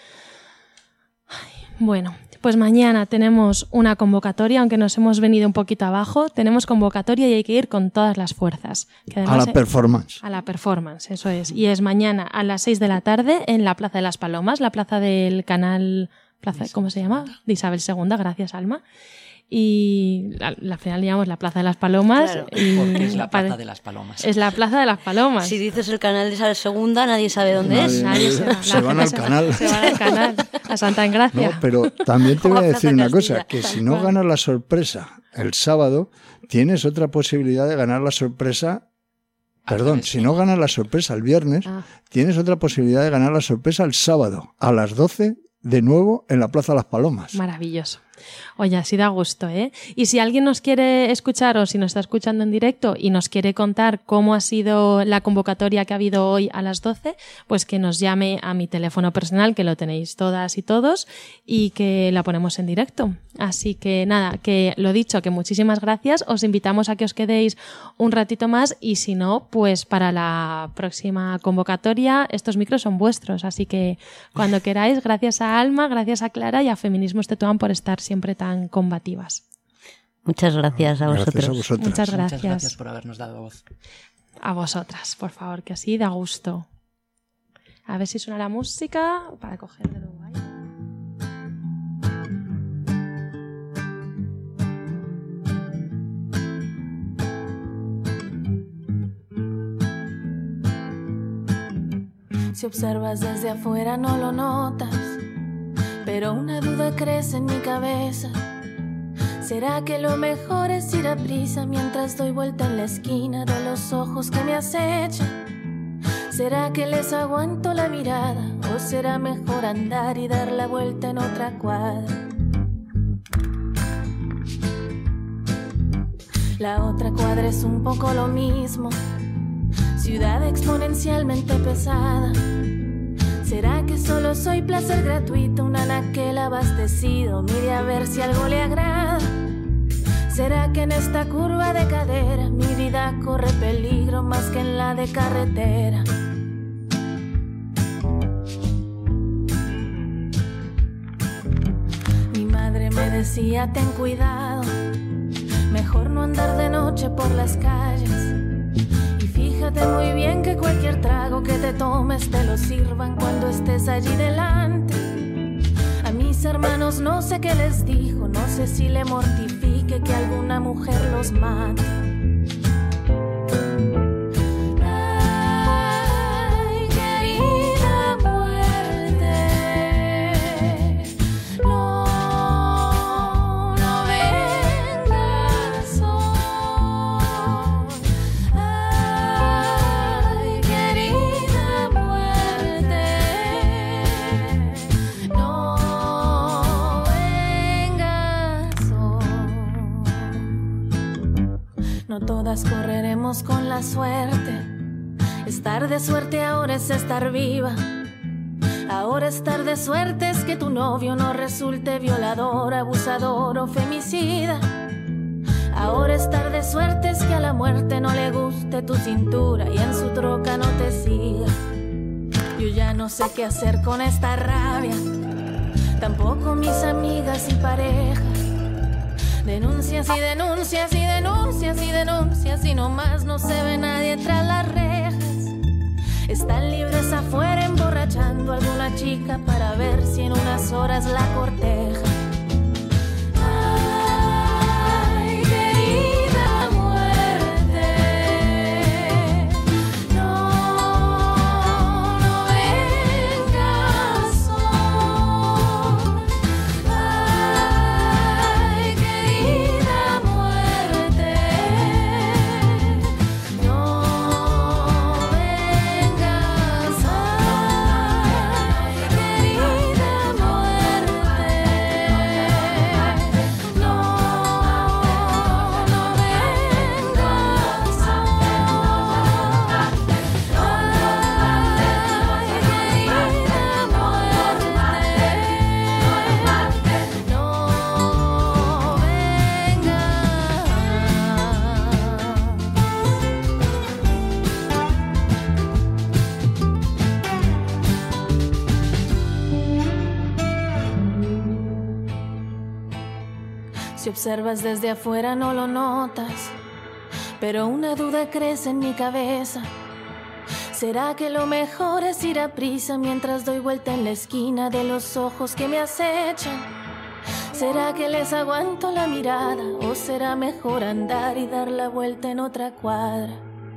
Bueno, pues mañana tenemos una convocatoria, aunque nos hemos venido un poquito abajo, tenemos convocatoria y hay que ir con todas las fuerzas. Que además, a la performance. A la performance, eso es. Y es mañana a las 6 de la tarde en la Plaza de las Palomas, la plaza del canal, ¿cómo se llama? De Isabel II, gracias Alma. Y al final llamamos la Plaza de las Palomas. Claro. Porque es la Plaza de las Palomas. Es la Plaza de las Palomas. Si dices el canal de Isabel II, nadie sabe dónde es. Nadie se van al canal. Se van al canal, a Santa Engracia. No, pero también te voy a decir una cosa, que si no ganas la sorpresa el sábado, tienes otra posibilidad de ganar la sorpresa. Perdón, si no ganas la sorpresa el viernes, tienes otra posibilidad de ganar la sorpresa el sábado, a las 12, de nuevo en la Plaza de las Palomas. Maravilloso. Oye, así da gusto, ¿eh? Y si alguien nos quiere escuchar o si nos está escuchando en directo y nos quiere contar cómo ha sido la convocatoria que ha habido hoy a las 12, pues que nos llame a mi teléfono personal, que lo tenéis todas y todos, y que la ponemos en directo. Así que nada, que lo dicho, que muchísimas gracias. Os invitamos a que os quedéis un ratito más y si no, pues para la próxima convocatoria estos micros son vuestros. Así que cuando queráis, gracias a Alma, gracias a Clara y a Feminismos Tetuán por estar siempre tan combativas. Muchas gracias a vosotros. Gracias a vosotras. Muchas gracias. Muchas gracias por habernos dado voz. A vosotras, por favor, que así da gusto. A ver si suena la música para coger de nuevo ahí. Si observas desde afuera no lo notas, pero una duda crece en mi cabeza. ¿Será que lo mejor es ir a prisa mientras doy vuelta en la esquina de los ojos que me acechan? ¿Será que les aguanto la mirada o será mejor andar y dar la vuelta en otra cuadra? La otra cuadra es un poco lo mismo, ciudad exponencialmente pesada. ¿Será que solo soy placer gratuito, un anaquel abastecido? Mire a ver si algo le agrada. ¿Será que en esta curva de cadera mi vida corre peligro más que en la de carretera? Mi madre me decía, ten cuidado, mejor no andar de noche por las calles. Fíjate muy bien que cualquier trago que te tomes te lo sirvan cuando estés allí delante. A mis hermanos no sé qué les dijo, no sé si le mortifique que alguna mujer los mate. Ay, querida muerte, no vengas hoy. Ay, querida muerte, no vengas hoy. todas correremos con la suerte. Estar de suerte ahora es estar viva. Ahora estar de suerte es que tu novio no resulte violador, abusador o femicida. Ahora estar de suerte es que a la muerte no le guste tu cintura y en su troca no te siga. Yo ya no sé qué hacer con esta rabia, tampoco mis amigas y parejas. Denuncias y denuncias y denuncias y denuncias y nomás no se ve nadie tras las rejas. Están libres afuera emborrachando a alguna chica para ver si en unas horas la corteja. Ay, querida muerte, no vengas hoy. Ay, querida muerte, no vengas hoy. Querida Si observas desde afuera no lo notas, pero una duda crece en mi cabeza. ¿Será que lo mejor es ir a prisa mientras doy vuelta en la esquina de los ojos que me acechan? ¿Será que les aguanto la mirada o será mejor andar y dar la vuelta en otra cuadra?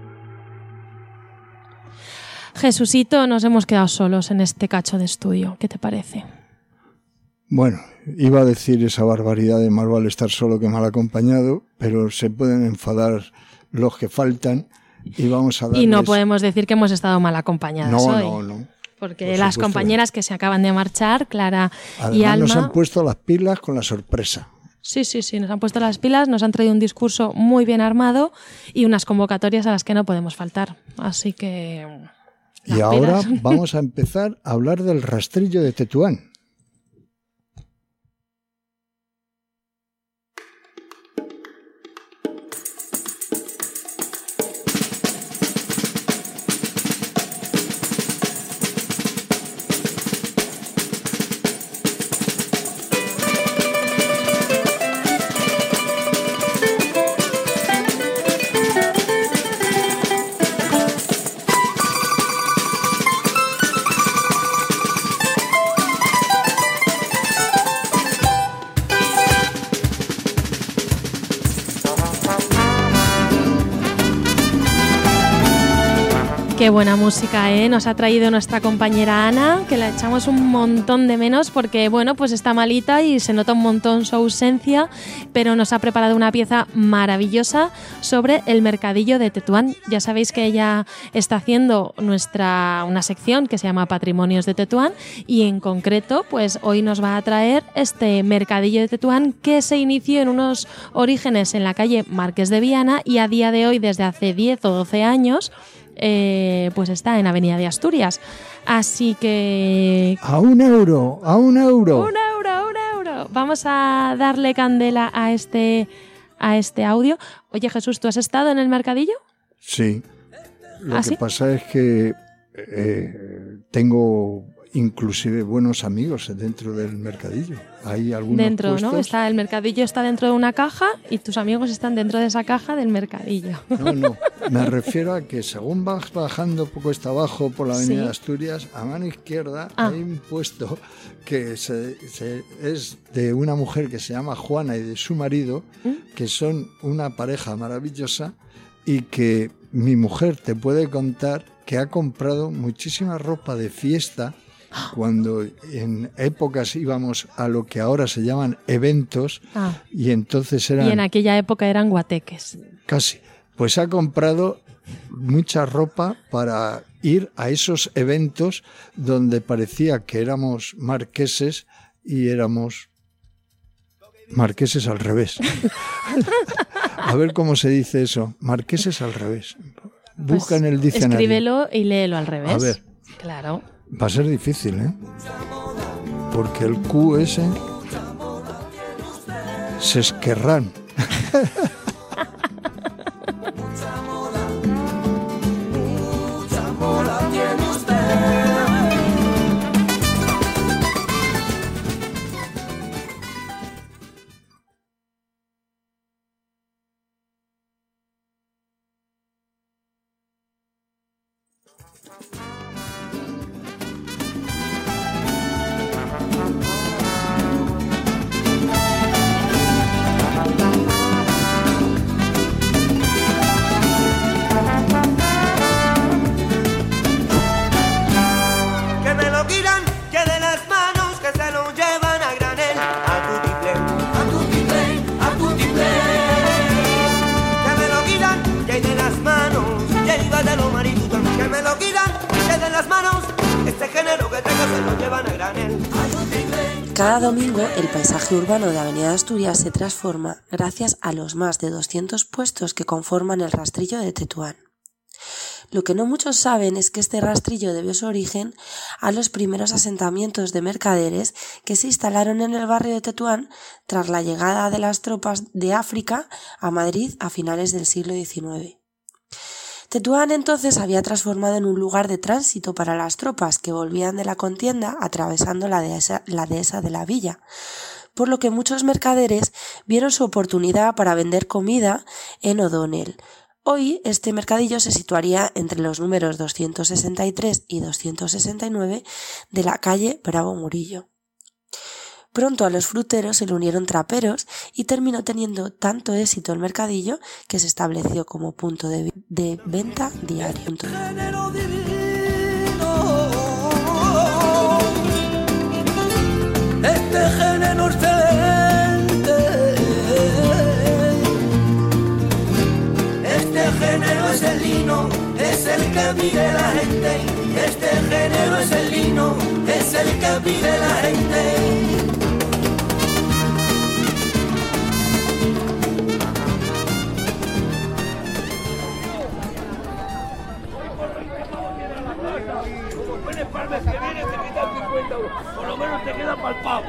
Jesucito, nos hemos quedado solos en este cacho de estudio. ¿Qué te parece? Bueno, iba a decir esa barbaridad de más vale estar solo que mal acompañado, pero se pueden enfadar los que faltan y vamos a darles... Y no podemos decir que hemos estado mal acompañadas hoy. No. Porque Por las supuesto. compañeras que se acaban de marchar, Clara Además, y Alma... nos han puesto las pilas con la sorpresa. Sí, nos han puesto las pilas, nos han traído un discurso muy bien armado y unas convocatorias a las que no podemos faltar. Así que... Y ahora vamos a empezar a hablar del rastrillo de Tetuán. Qué buena música, ¿eh? Nos ha traído nuestra compañera Ana, que la echamos un montón de menos porque, bueno, pues está malita y se nota un montón su ausencia, pero nos ha preparado una pieza maravillosa sobre el mercadillo de Tetuán. Ya sabéis que ella está haciendo una sección que se llama Patrimonios de Tetuán y en concreto, pues hoy nos va a traer este mercadillo de Tetuán que se inició en unos orígenes en la calle Marqués de Viana y a día de hoy, desde hace 10 o 12 años, pues está en Avenida de Asturias. Así que... ¡A un euro! ¡A un euro! ¡Un euro! ¡Un euro! Vamos a darle candela a este audio. Oye, Jesús, ¿tú has estado en el mercadillo? Sí. Lo ¿Ah, que sí? pasa es que tengo inclusive buenos amigos dentro del mercadillo. Hay algunos Dentro, puestos... ¿no? El mercadillo está dentro de una caja y tus amigos están dentro de esa caja del mercadillo. No, me refiero a que según vas bajando poco hasta abajo por la avenida Sí. de Asturias, a mano izquierda Ah. hay un puesto que es de una mujer que se llama Juana y de su marido, que son una pareja maravillosa y que mi mujer te puede contar que ha comprado muchísima ropa de fiesta cuando en épocas íbamos a lo que ahora se llaman eventos y entonces eran... Y en aquella época eran guateques. Casi. Pues ha comprado mucha ropa para ir a esos eventos donde parecía que éramos marqueses y éramos marqueses al revés. A ver cómo se dice eso. Marqueses al revés. Busca Pues en el diccionario. escríbelo y léelo al revés. A ver. Claro. Va a ser difícil, ¿eh? Porque el QS se esquerrán. Cada domingo, el paisaje urbano de Avenida de Asturias se transforma gracias a los más de 200 puestos que conforman el rastrillo de Tetuán. Lo que no muchos saben es que este rastrillo debió su origen a los primeros asentamientos de mercaderes que se instalaron en el barrio de Tetuán tras la llegada de las tropas de África a Madrid a finales del siglo XIX. Tetuán entonces había transformado en un lugar de tránsito para las tropas que volvían de la contienda atravesando la dehesa de la villa, por lo que muchos mercaderes vieron su oportunidad para vender comida en O'Donnell. Hoy este mercadillo se situaría entre los números 263 y 269 de la calle Bravo Murillo. Pronto a los fruteros se le unieron traperos y terminó teniendo tanto éxito el mercadillo que se estableció como punto de venta diario. Este género excelente, este género es el lino, es el que pide la gente. Este género es el lino, es el que pide la gente. Por lo menos te queda palpado.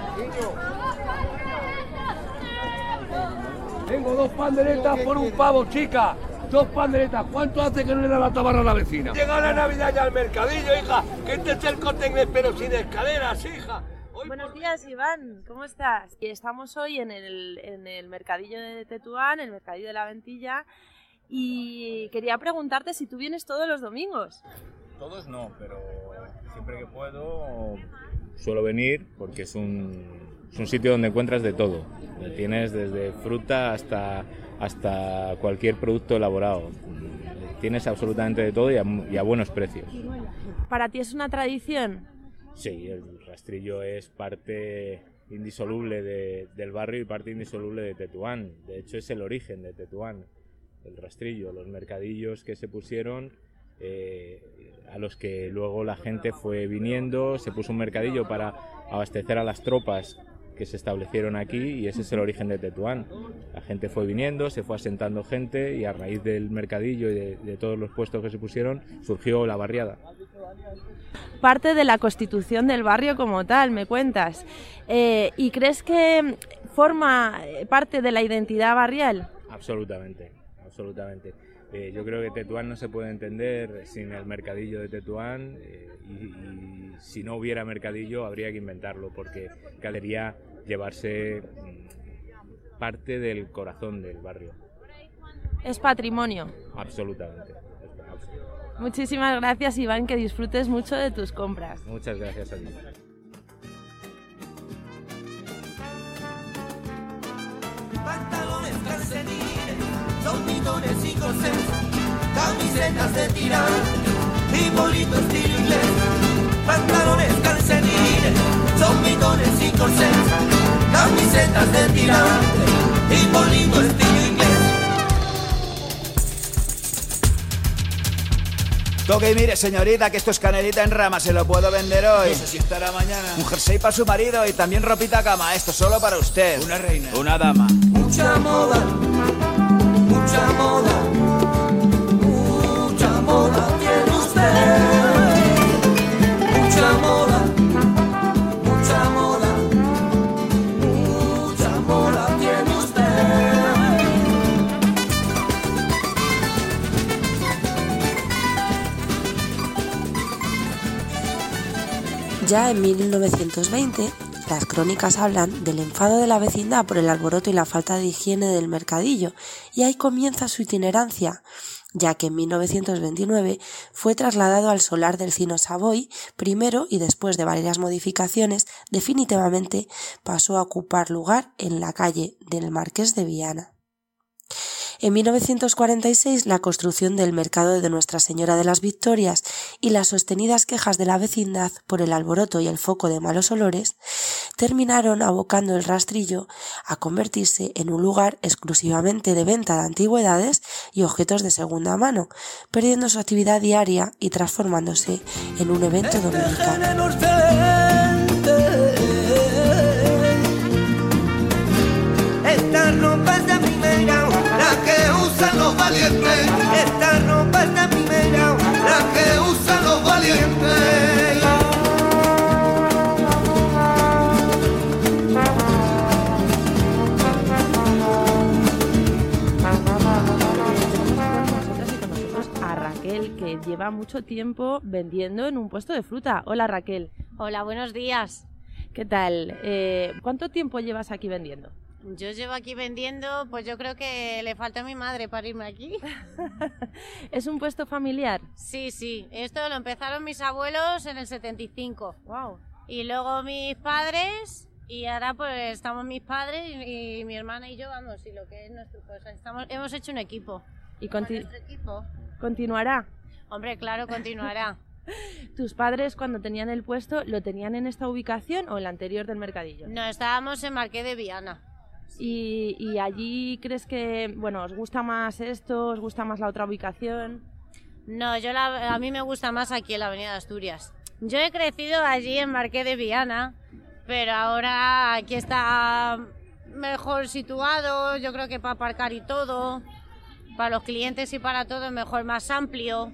Tengo 2 panderetas por un pavo, chica. 2 panderetas. ¿Cuánto hace que no le da la tabarra a la vecina? Llega la Navidad ya al mercadillo, hija. Que este es el Corte Inglés, pero sin escaleras, hija. Buenos días, Iván. ¿Cómo estás? Estamos hoy en el mercadillo de Tetuán, el mercadillo de la Ventilla, y quería preguntarte si tú vienes todos los domingos. Todos no, pero siempre que puedo suelo venir porque es un sitio donde encuentras de todo. Tienes desde fruta hasta cualquier producto elaborado. Tienes absolutamente de todo y a buenos precios. ¿Para ti es una tradición? Sí, el rastrillo es parte indisoluble del barrio y parte indisoluble de Tetuán. De hecho, es el origen de Tetuán, el rastrillo, los mercadillos que se pusieron, a los que luego la gente fue viniendo. Se puso un mercadillo para abastecer a las tropas que se establecieron aquí y ese es el origen de Tetuán. La gente fue viniendo, se fue asentando gente y a raíz del mercadillo y de todos los puestos que se pusieron surgió la barriada. Parte de la constitución del barrio como tal, me cuentas. ¿Y crees que forma parte de la identidad barrial? Absolutamente, absolutamente. Yo creo que Tetuán no se puede entender sin el mercadillo de Tetuán y si no hubiera mercadillo habría que inventarlo porque quedaría llevarse parte del corazón del barrio. ¿Es patrimonio? Absolutamente. Muchísimas gracias, Iván, que disfrutes mucho de tus compras. Muchas gracias a ti. Pantalones calcetines, son mitones y corsés, camisetas de tirante y bolito estilo inglés. Pantalones calcetines, son mitones y corsés, camisetas de tirante y bolito estilo inglés. Toque y mire, señorita, que esto es canelita en rama, se lo puedo vender hoy. No sé si estará mañana. Un jersey para su marido y también ropita cama, esto solo para usted. Una reina. Una dama. Mucha moda, mucha moda, mucha moda tiene usted. Mucha moda, mucha moda, mucha moda tiene usted. Ya en 1920, las crónicas hablan del enfado de la vecindad por el alboroto y la falta de higiene del mercadillo, y ahí comienza su itinerancia, ya que en 1929 fue trasladado al solar del Cino Savoy, primero y después de varias modificaciones, definitivamente pasó a ocupar lugar en la calle del Marqués de Viana. En 1946, la construcción del mercado de Nuestra Señora de las Victorias y las sostenidas quejas de la vecindad por el alboroto y el foco de malos olores terminaron abocando el rastrillo a convertirse en un lugar exclusivamente de venta de antigüedades y objetos de segunda mano, perdiendo su actividad diaria y transformándose en un evento dominical. Esta ropa es de primera, la que usan los valientes. Esta ropa es de primera, la que usan los valientes. A Raquel, que lleva mucho tiempo vendiendo en un puesto de fruta. Hola, Raquel. Hola, buenos días. ¿Qué tal? ¿Cuánto tiempo llevas aquí vendiendo? Yo llevo aquí vendiendo, pues yo creo que le falta a mi madre para irme aquí. ¿Es un puesto familiar? Sí, sí. Esto lo empezaron mis abuelos en el 75. Wow. Y luego mis padres, y ahora pues estamos mis padres y mi hermana y yo, vamos, y lo que es nuestro, pues hemos hecho un equipo. ¿Y nuestro equipo continuará? Hombre, claro, continuará. ¿Tus padres cuando tenían el puesto lo tenían en esta ubicación o en la anterior del mercadillo? No, estábamos en Marqués de Viana. ¿Y allí crees que, bueno, os gusta más esto, os gusta más la otra ubicación? No, a mí me gusta más aquí en la Avenida de Asturias. Yo he crecido allí en Marqués de Viana, pero ahora aquí está mejor situado, yo creo que para aparcar y todo, para los clientes y para todo es mejor, más amplio.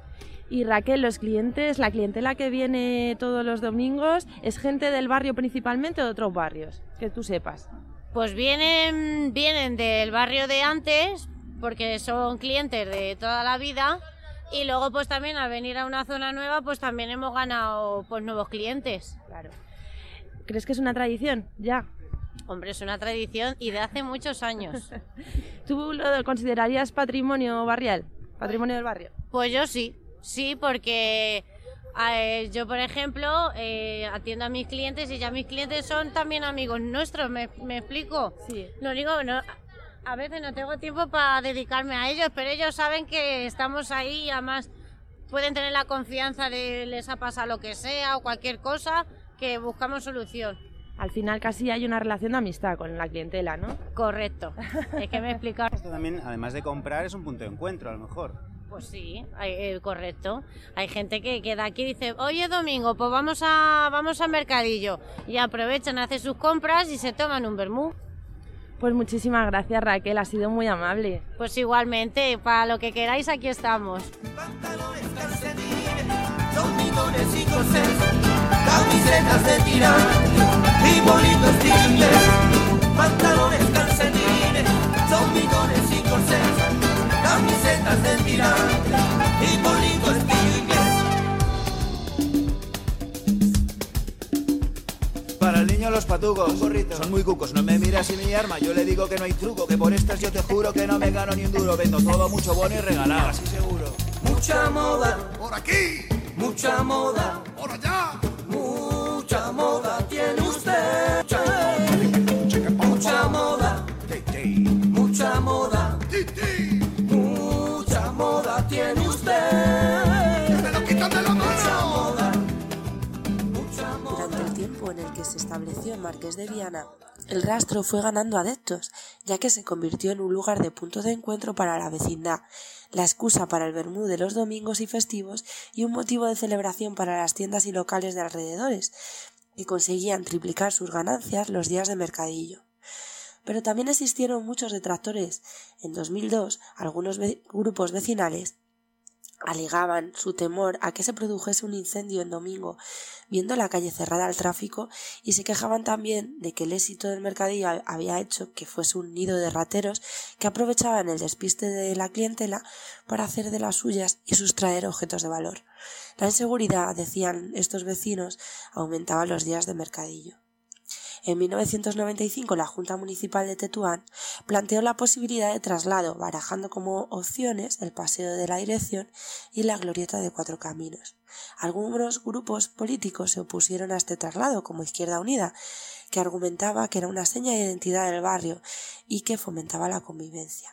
Y Raquel, los clientes, la clientela que viene todos los domingos, ¿es gente del barrio principalmente o de otros barrios? Que tú sepas. Pues vienen del barrio de antes, porque son clientes de toda la vida, y luego pues también al venir a una zona nueva, pues también hemos ganado pues nuevos clientes. Claro. ¿Crees que es una tradición ya? Hombre, es una tradición y de hace muchos años. ¿Tú lo considerarías patrimonio barrial? ¿Patrimonio del barrio? Pues yo sí, porque yo, por ejemplo, atiendo a mis clientes y ya mis clientes son también amigos nuestros, ¿me explico? Sí. Lo único, a veces no tengo tiempo para dedicarme a ellos, pero ellos saben que estamos ahí y además pueden tener la confianza de les ha pasado lo que sea o cualquier cosa, que buscamos solución. Al final casi hay una relación de amistad con la clientela, ¿no? Correcto, es que me explicar. Esto también, además de comprar, es un punto de encuentro, a lo mejor. Pues sí, correcto. Hay gente que queda aquí y dice, hoy es domingo, pues vamos al mercadillo. Y aprovechan, hacen sus compras y se toman un vermú. Pues muchísimas gracias, Raquel, ha sido muy amable. Pues igualmente, para lo que queráis, aquí estamos. Pantalones, calcetines, dormidones y corsés, camisetas de tirantes y bonitos tigres. Pantalones, calcetines, dormidones y corsés, camisetas de tirantes y bonitos tigres. Para el niño los patugos, un gorrito. Son muy cucos, no me miras y mi arma. Yo le digo que no hay truco, que por estas yo te juro que no me gano ni un duro. Vendo todo mucho bueno y regalado, así seguro. Mucha moda, por aquí. Mucha moda, por allá. Mucha moda tiene usted. Mucha moda, mucha moda, mucha moda tiene usted. ¡Me lo quitan de la mano! Durante el tiempo en el que se estableció en Marqués de Viana, el rastro fue ganando adeptos, ya que se convirtió en un lugar de punto de encuentro para la vecindad, la excusa para el vermú de los domingos y festivos y un motivo de celebración para las tiendas y locales de alrededores, que conseguían triplicar sus ganancias los días de mercadillo. Pero también existieron muchos detractores. En 2002, algunos grupos vecinales alegaban su temor a que se produjese un incendio en domingo, viendo la calle cerrada al tráfico, y se quejaban también de que el éxito del mercadillo había hecho que fuese un nido de rateros que aprovechaban el despiste de la clientela para hacer de las suyas y sustraer objetos de valor. La inseguridad, decían estos vecinos, aumentaba los días de mercadillo. En 1995 la Junta Municipal de Tetuán planteó la posibilidad de traslado, barajando como opciones el Paseo de la Dirección y la Glorieta de Cuatro Caminos. Algunos grupos políticos se opusieron a este traslado, como Izquierda Unida, que argumentaba que era una seña de identidad del barrio y que fomentaba la convivencia.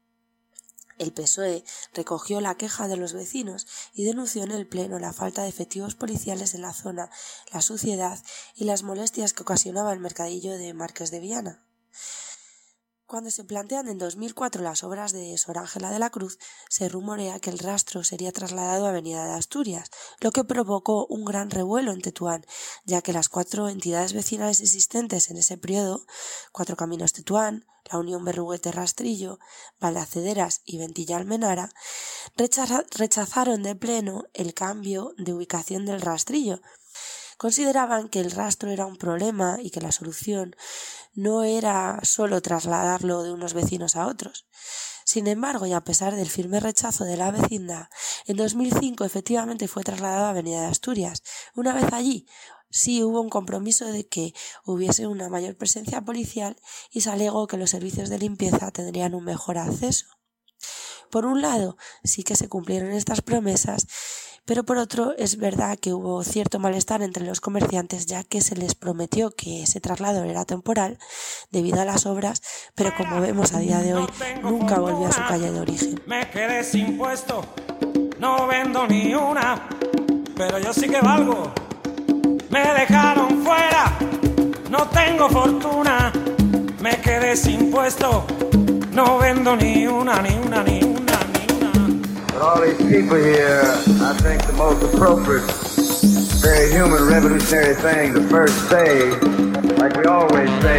El PSOE recogió la queja de los vecinos y denunció en el Pleno la falta de efectivos policiales en la zona, la suciedad y las molestias que ocasionaba el mercadillo de Marqués de Viana. Cuando se plantean en 2004 las obras de Sor Ángela de la Cruz, se rumorea que el rastro sería trasladado a Avenida de Asturias, lo que provocó un gran revuelo en Tetuán, ya que las 4 entidades vecinales existentes en ese periodo, Cuatro Caminos Tetuán, la Unión Berruguete Rastrillo, Valdacederas y Ventilla Almenara, rechazaron de pleno el cambio de ubicación del rastrillo. Consideraban que el rastro era un problema y que la solución no era solo trasladarlo de unos vecinos a otros. Sin embargo, y a pesar del firme rechazo de la vecindad, en 2005 efectivamente fue trasladado a Avenida de Asturias. Una vez allí, sí hubo un compromiso de que hubiese una mayor presencia policial y se alegó que los servicios de limpieza tendrían un mejor acceso. Por un lado, sí que se cumplieron estas promesas, pero por otro es verdad que hubo cierto malestar entre los comerciantes, ya que se les prometió que ese traslado era temporal debido a las obras, pero como vemos a día de hoy nunca volvió a su calle de origen. Me quedé sin puesto, no vendo ni una, pero yo sí que valgo. Me dejaron fuera, no tengo fortuna, me quedé sin puesto, no vendo ni una, ni una, ni una. With all these people here, I think the most appropriate, very human, revolutionary thing to first say, like we always say,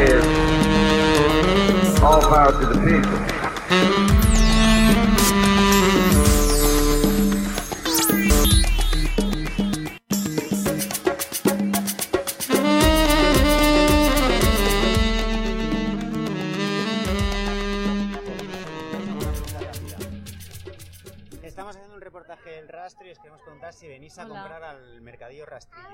is all power to the people. El rastro y os queremos preguntar si venís a comprar al mercadillo Rastrillo.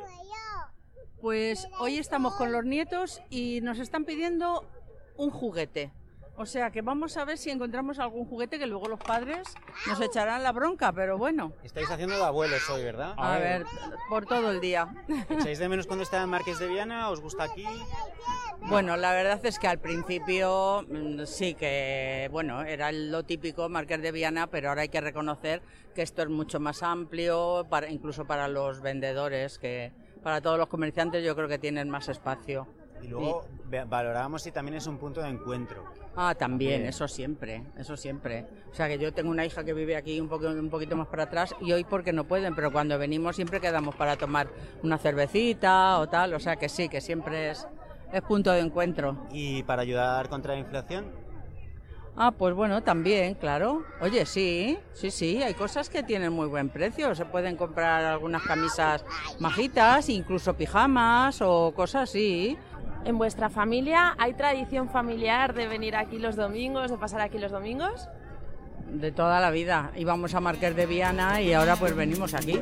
Pues hoy estamos con los nietos y nos están pidiendo un juguete. O sea que vamos a ver si encontramos algún juguete, que luego los padres nos echarán la bronca, pero bueno. Estáis haciendo de abuelos hoy, ¿verdad? A ver, por todo el día. ¿Echáis de menos cuando estaba en Marqués de Viana? ¿Os gusta aquí? Bueno, la verdad es que al principio sí que, bueno, era lo típico Marqués de Viana, pero ahora hay que reconocer que esto es mucho más amplio, incluso para los vendedores, que para todos los comerciantes yo creo que tienen más espacio. Y luego valorábamos si también es un punto de encuentro. Ah, también, eso siempre, eso siempre. O sea que yo tengo una hija que vive aquí un poquito más para atrás y hoy porque no pueden, pero cuando venimos siempre quedamos para tomar una cervecita o tal, o sea que sí, que siempre es punto de encuentro. ¿Y para ayudar contra la inflación? Ah, pues bueno, también, claro. Oye, sí, hay cosas que tienen muy buen precio. Se pueden comprar algunas camisas majitas, incluso pijamas o cosas así. ¿En vuestra familia hay tradición familiar de venir aquí los domingos, de pasar aquí los domingos? De toda la vida. Íbamos a Marqués de Viana y ahora pues venimos aquí.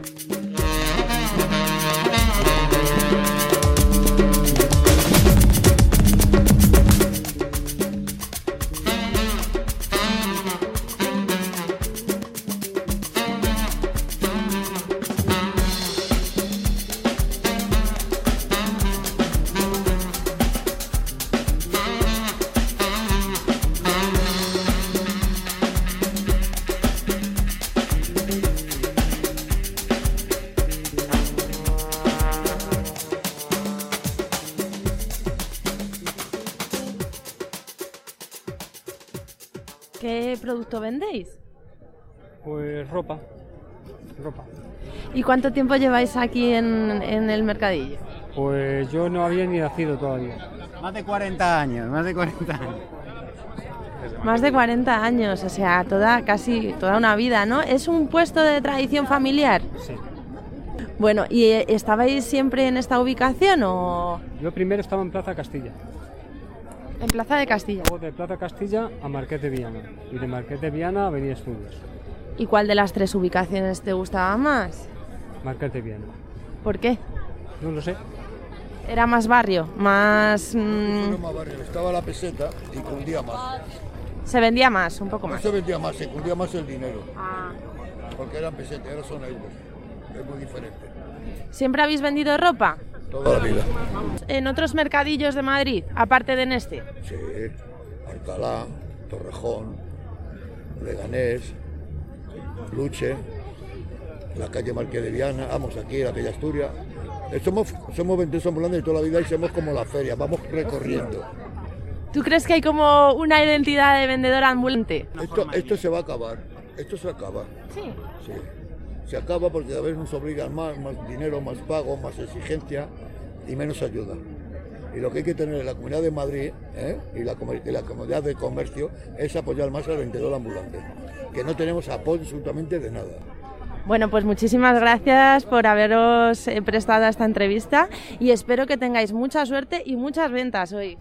¿Qué producto vendéis? Pues ropa. ¿Y cuánto tiempo lleváis aquí en el mercadillo? Pues yo no había ni nacido todavía. Más de 40 años. Más de 40 años, o sea, casi toda una vida, ¿no? ¿Es un puesto de tradición familiar? Sí. Bueno, ¿y estabais siempre en esta ubicación o...? Yo primero estaba en Plaza Castilla. En Plaza de Castilla. Luego de Plaza Castilla a Marqués de Viana. Y de Marqués de Viana a Avenida Estudios. ¿Y cuál de las tres ubicaciones te gustaba más? Marqués de Viana. ¿Por qué? No lo sé. ¿Era más barrio? Más... Era más barrio. Estaba la peseta y cundía más. ¿Se vendía más? Un poco más. No se vendía más, se cundía más el dinero. Ah. Porque eran pesetas, ahora son euros. Es muy diferente. ¿Siempre habéis vendido ropa? Toda la vida. ¿En otros mercadillos de Madrid, aparte de en este? Sí, Alcalá, Torrejón, Leganés, Luche, la calle Marqués de Viana, vamos aquí, la calle Asturias. Somos vendedores ambulantes de toda la vida y somos como la feria, vamos recorriendo. ¿Tú crees que hay como una identidad de vendedor ambulante? Esto se va a acabar, esto se acaba. Sí. Sí. Se acaba porque a veces nos obligan más dinero, más pago, más exigencia y menos ayuda. Y lo que hay que tener en la Comunidad de Madrid y la Comunidad de Comercio es apoyar más al vendedor ambulante, que no tenemos apoyo absolutamente de nada. Bueno, pues muchísimas gracias por haberos prestado a esta entrevista y espero que tengáis mucha suerte y muchas ventas hoy.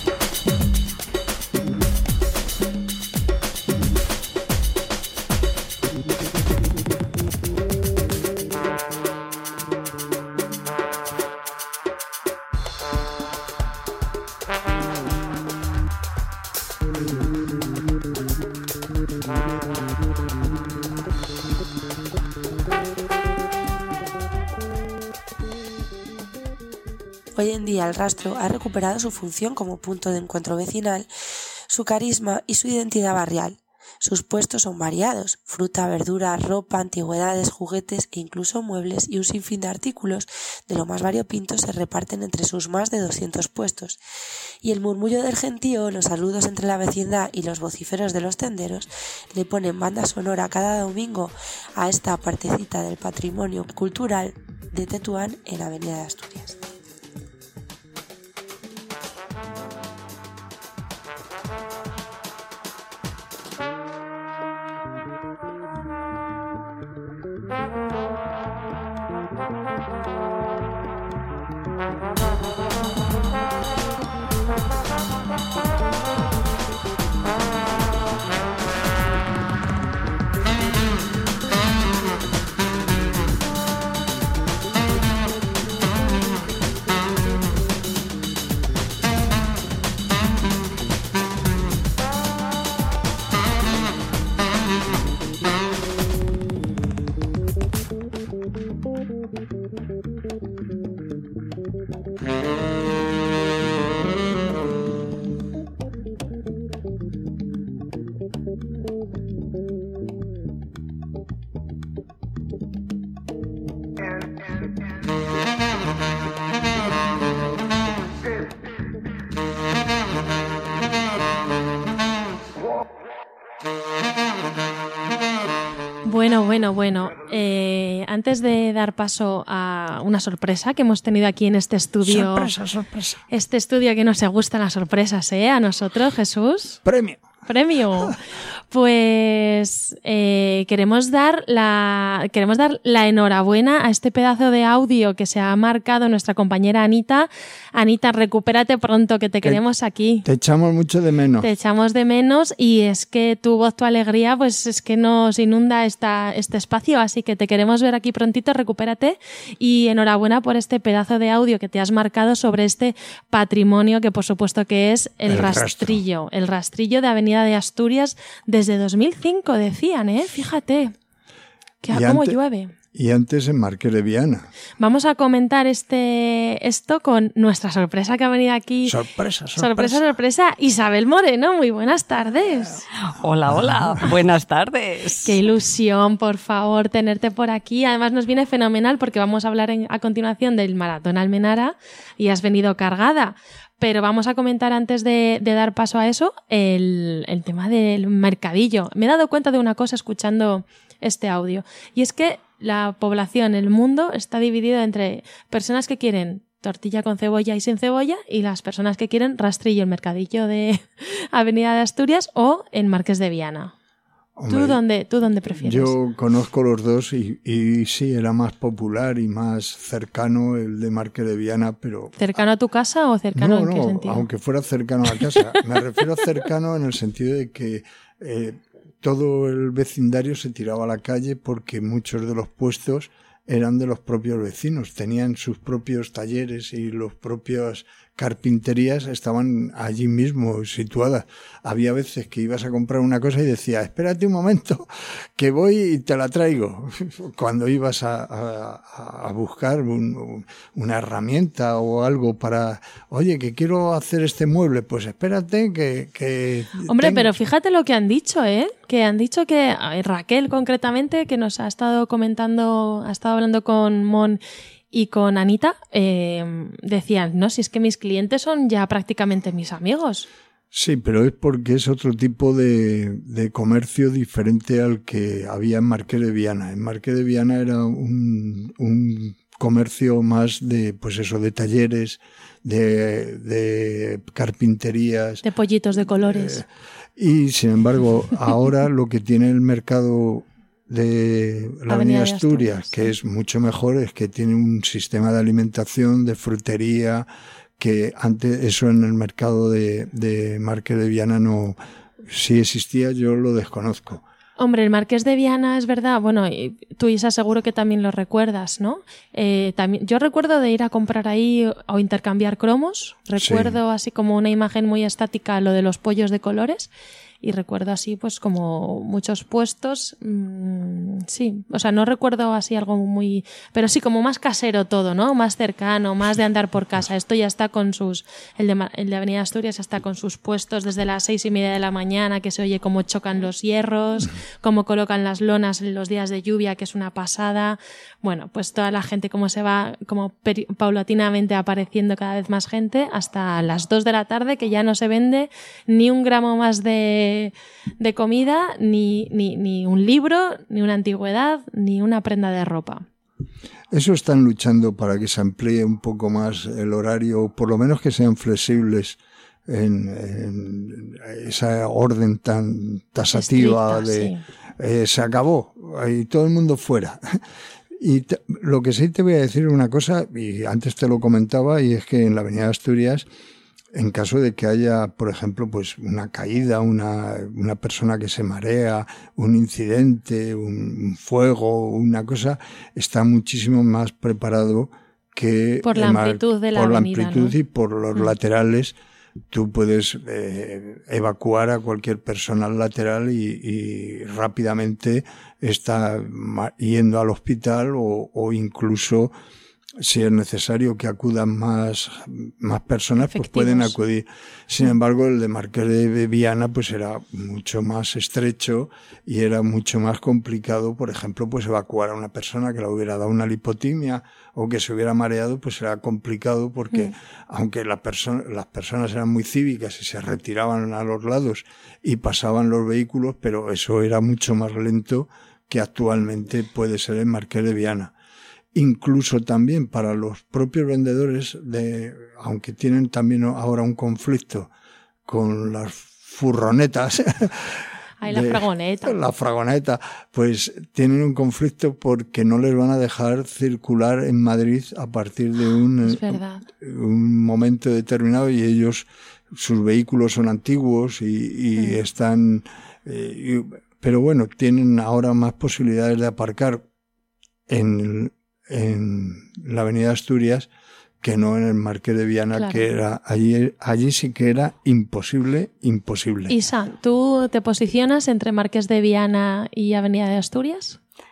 Hoy en día el rastro ha recuperado su función como punto de encuentro vecinal, su carisma y su identidad barrial. Sus puestos son variados: fruta, verdura, ropa, antigüedades, juguetes e incluso muebles, y un sinfín de artículos de lo más variopinto se reparten entre sus más de 200 puestos. Y el murmullo del gentío, los saludos entre la vecindad y los vociferos de los tenderos le ponen banda sonora cada domingo a esta partecita del patrimonio cultural de Tetuán en Avenida de Asturias. Bueno. Antes de dar paso a una sorpresa que hemos tenido aquí en este estudio. Sorpresa. Este estudio que nos gustan las sorpresas, a nosotros, Jesús. Premio. Pues queremos dar la enhorabuena a este pedazo de audio que se ha marcado nuestra compañera Anita. Anita, recupérate pronto, que te queremos aquí. Te echamos mucho de menos. Te echamos de menos, y es que tu voz, tu alegría, pues es que nos inunda este espacio, así que te queremos ver aquí prontito. Recupérate y enhorabuena por este pedazo de audio que te has marcado sobre este patrimonio que por supuesto que es el rastrillo de Avenida de Asturias desde 2005, decían, fíjate, cómo llueve. Y antes en Marqués de Viana. Vamos a comentar esto con nuestra sorpresa que ha venido aquí. Sorpresa. Isabel Moreno, muy buenas tardes. Hola, buenas tardes. Qué ilusión, por favor, tenerte por aquí. Además nos viene fenomenal porque vamos a hablar a continuación del Maratón Almenara y has venido cargada. Pero vamos a comentar antes de dar paso a eso el tema del mercadillo. Me he dado cuenta de una cosa escuchando este audio y es que la población, el mundo, está dividido entre personas que quieren tortilla con cebolla y sin cebolla y las personas que quieren rastrillo en mercadillo de Avenida de Asturias o en Marqués de Viana. Hombre, ¿Tú dónde prefieres? Yo conozco los dos y sí, era más popular y más cercano el de Marqués de Viana, pero... ¿Cercano a tu casa o cercano en qué sentido? Aunque fuera cercano a casa. Me refiero a cercano en el sentido de que todo el vecindario se tiraba a la calle porque muchos de los puestos eran de los propios vecinos, tenían sus propios talleres y las propias carpinterías estaban allí mismo situadas. Había veces que ibas a comprar una cosa y decía, espérate un momento, que voy y te la traigo. Cuando ibas a buscar una herramienta o algo para, oye, que quiero hacer este mueble, pues espérate que Hombre, pero fíjate lo que han dicho, que han dicho que Raquel concretamente, que nos ha estado comentando, ha estado hablando con Mon y con Anita, decían, no, si es que mis clientes son ya prácticamente mis amigos. Sí, pero es porque es otro tipo de comercio diferente al que había en Marqués de Viana. En Marqués de Viana era un comercio más de, pues eso, de talleres, de carpinterías. De pollitos de colores. Y sin embargo, ahora lo que tiene el mercado de la Avenida Asturias, que es mucho mejor, es que tiene un sistema de alimentación, de frutería, que antes eso en el mercado de Marqués de Viana no, si existía, yo lo desconozco. Hombre, el Marqués de Viana es verdad, bueno, tú Isa seguro que también lo recuerdas, ¿no? También, yo recuerdo de ir a comprar ahí o intercambiar cromos, recuerdo así como una imagen muy estática lo de los pollos de colores. Y recuerdo así, pues, como muchos puestos, sí, o sea, no recuerdo así algo muy... Pero sí, como más casero todo, ¿no? Más cercano, más de andar por casa. Esto ya está con sus... El de Avenida Asturias está con sus puestos desde las 6:30 de la mañana, que se oye cómo chocan los hierros, cómo colocan las lonas en los días de lluvia, que es una pasada. Bueno, pues toda la gente como se va, como paulatinamente apareciendo cada vez más gente, hasta las 2 de la tarde, que ya no se vende ni un gramo más de comida, ni un libro, ni una antigüedad, ni una prenda de ropa. Eso están luchando para que se amplíe un poco más el horario, por lo menos que sean flexibles en esa orden tan tasativa estricta, de se acabó, y todo el mundo fuera. Y lo que sí te voy a decir una cosa, y antes te lo comentaba, y es que en la Avenida Asturias, en caso de que haya, por ejemplo, pues una caída, una persona que se marea, un incidente, un fuego, una cosa, está muchísimo más preparado que... Por la amplitud de la avenida, por la amplitud, ¿no? Y por los laterales. Tú puedes evacuar a cualquier persona al lateral y rápidamente está yendo al hospital o incluso... Si es necesario que acudan más personas, pues pueden acudir. Sin embargo, el de Marqués de Viana pues era mucho más estrecho y era mucho más complicado, por ejemplo, pues evacuar a una persona que le hubiera dado una lipotimia o que se hubiera mareado, pues era complicado porque aunque las personas eran muy cívicas y se retiraban a los lados y pasaban los vehículos, pero eso era mucho más lento que actualmente puede ser en Marqués de Viana. Incluso también para los propios vendedores, aunque tienen también ahora un conflicto con las furronetas. La fragoneta. La fragoneta, pues tienen un conflicto porque no les van a dejar circular en Madrid a partir de un momento determinado y ellos, sus vehículos son antiguos y están... pero bueno, tienen ahora más posibilidades de aparcar en la Avenida Asturias que no en el Marqués de Viana, claro. Que era allí sí que era imposible. Isa, ¿tú te posicionas entre Marqués de Viana y Avenida de Asturias?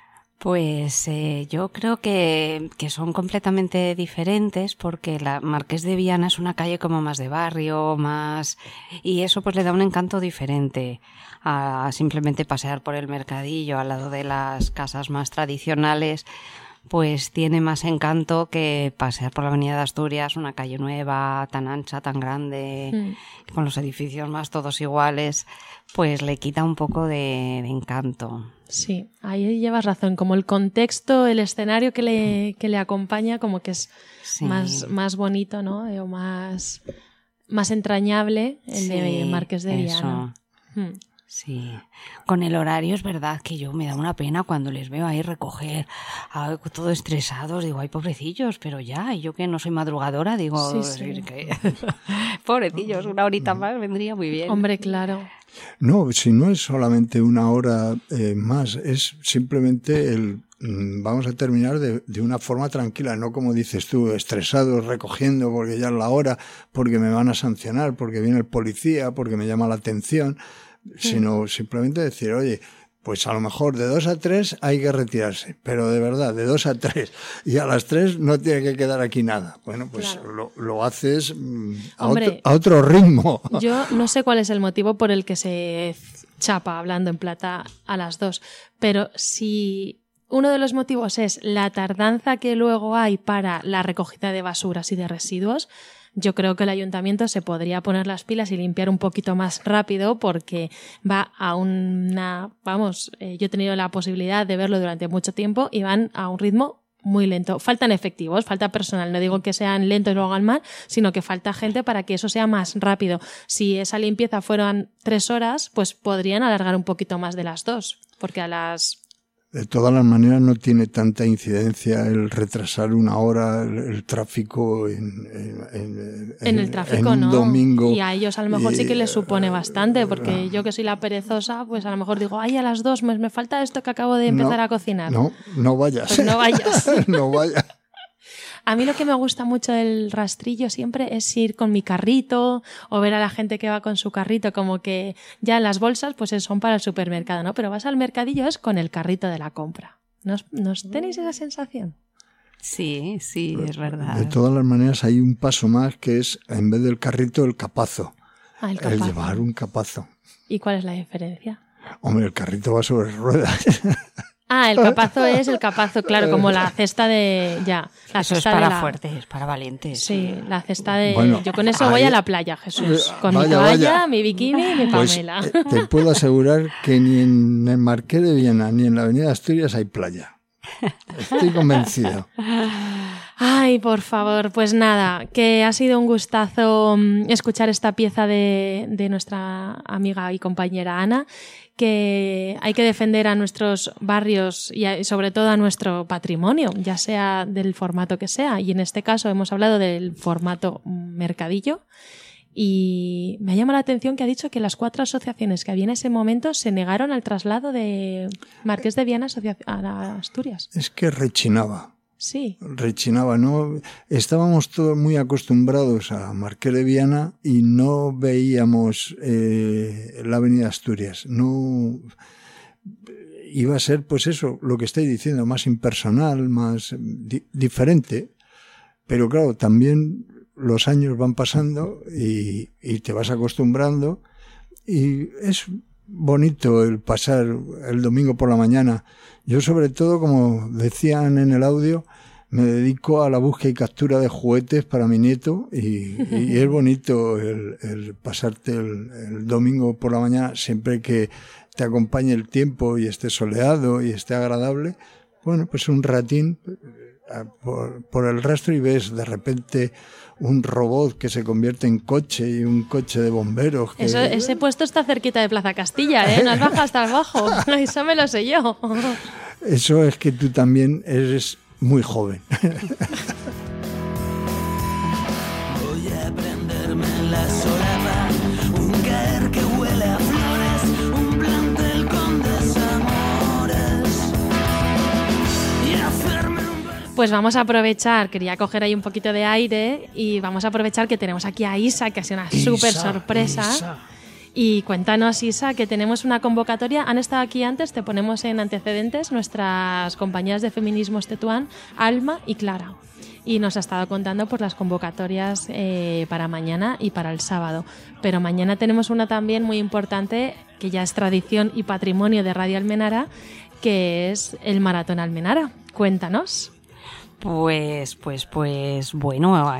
Pues yo creo que son completamente diferentes, porque la Marqués de Viana es una calle como más de barrio, más, y eso pues le da un encanto diferente a simplemente pasear por el mercadillo al lado de las casas más tradicionales. Pues tiene más encanto que pasear por la Avenida de Asturias, una calle nueva, tan ancha, tan grande, con los edificios más todos iguales, pues le quita un poco de encanto. Sí, ahí llevas razón, como el contexto, el escenario que le acompaña, como que es más bonito, ¿no? O más entrañable el de Marqués de Viana. Sí, con el horario es verdad que yo me da una pena cuando les veo ahí recoger todo estresados, digo, ay, pobrecillos, pero ya, y yo que no soy madrugadora, digo, que pobrecillos, una horita más vendría muy bien. Hombre, claro. No, si no es solamente una hora más, es simplemente vamos a terminar de una forma tranquila, no como dices tú, estresados, recogiendo porque ya es la hora, porque me van a sancionar, porque viene el policía, porque me llama la atención, sino simplemente decir, oye, pues a lo mejor de 2 a 3 hay que retirarse, pero de verdad, de 2 a 3, y a las 3 no tiene que quedar aquí nada. Bueno, pues claro, lo haces a otro ritmo. Yo no sé cuál es el motivo por el que se chapa hablando en plata a las 2, pero si uno de los motivos es la tardanza que luego hay para la recogida de basuras y de residuos, yo creo que el ayuntamiento se podría poner las pilas y limpiar un poquito más rápido, porque va a yo he tenido la posibilidad de verlo durante mucho tiempo y van a un ritmo muy lento. Faltan efectivos, falta personal. No digo que sean lentos y lo hagan mal, sino que falta gente para que eso sea más rápido. Si esa limpieza fueran 3 horas, pues podrían alargar un poquito más de las 2, porque de todas las maneras no tiene tanta incidencia el retrasar una hora el tráfico en el tráfico, en un no. domingo. Y a ellos a lo mejor sí que les supone bastante, porque yo que soy la perezosa, pues a lo mejor digo, ay, a las 2 me falta esto que acabo de empezar a cocinar. No vayas. Pues no vayas. No vayas. A mí lo que me gusta mucho del rastrillo siempre es ir con mi carrito o ver a la gente que va con su carrito, como que ya las bolsas pues son para el supermercado, ¿no? Pero vas al mercadillo es con el carrito de la compra. ¿Nos tenéis esa sensación? Sí, es verdad. De todas las maneras hay un paso más, que es, en vez del carrito, el capazo. El capazo. El llevar un capazo. ¿Y cuál es la diferencia? Hombre, el carrito va sobre ruedas. El capazo es el capazo, claro, como la cesta de... Eso es para fuertes, para valientes. Sí, la cesta de... Bueno, yo con eso voy a la playa, Jesús. Con mi toalla, mi bikini y mi Pamela. Pues, te puedo asegurar que ni en el Marqués de Viana ni en la Avenida de Asturias hay playa. Estoy convencido. Ay, por favor, pues nada, que ha sido un gustazo escuchar esta pieza de nuestra amiga y compañera Ana, que hay que defender a nuestros barrios y sobre todo a nuestro patrimonio, ya sea del formato que sea. Y en este caso hemos hablado del formato mercadillo. Y me ha llamado la atención que ha dicho que las 4 asociaciones que había en ese momento se negaron al traslado de Marqués de Viana a Asturias. Es que rechinaba. Sí. Rechinaba, ¿no? Estábamos todos muy acostumbrados a Marqués de Viana y no veíamos la Avenida Asturias. No iba a ser, pues eso, lo que estoy diciendo, más impersonal, más diferente. Pero claro, también los años van pasando y te vas acostumbrando, y es bonito el pasar el domingo por la mañana. Yo, sobre todo, como decían en el audio, me dedico a la búsqueda y captura de juguetes para mi nieto, y es bonito el pasarte el domingo por la mañana, siempre que te acompañe el tiempo y esté soleado y esté agradable. Bueno, pues un ratín por el rastro y ves de repente un robot que se convierte en coche y un coche de bomberos. Ese puesto está cerquita de Plaza Castilla, ¿eh? No has bajado hasta abajo. Eso me lo sé yo. Eso es que tú también eres muy joven. Voy a prenderme en la solapa, un caer que huele a flores, un plantel con desamores y hacerme un... Pues vamos a aprovechar, quería coger ahí un poquito de aire y vamos a aprovechar que tenemos aquí a Isa, que ha sido una súper sorpresa. Y cuéntanos, Isa, que tenemos una convocatoria. Han estado aquí antes, te ponemos en antecedentes, nuestras compañeras de Feminismos Tetuán, Alma y Clara. Y nos ha estado contando pues, las convocatorias para mañana y para el sábado. Pero mañana tenemos una también muy importante, que ya es tradición y patrimonio de Radio Almenara, que es el Maratón Almenara. Cuéntanos. Pues bueno, a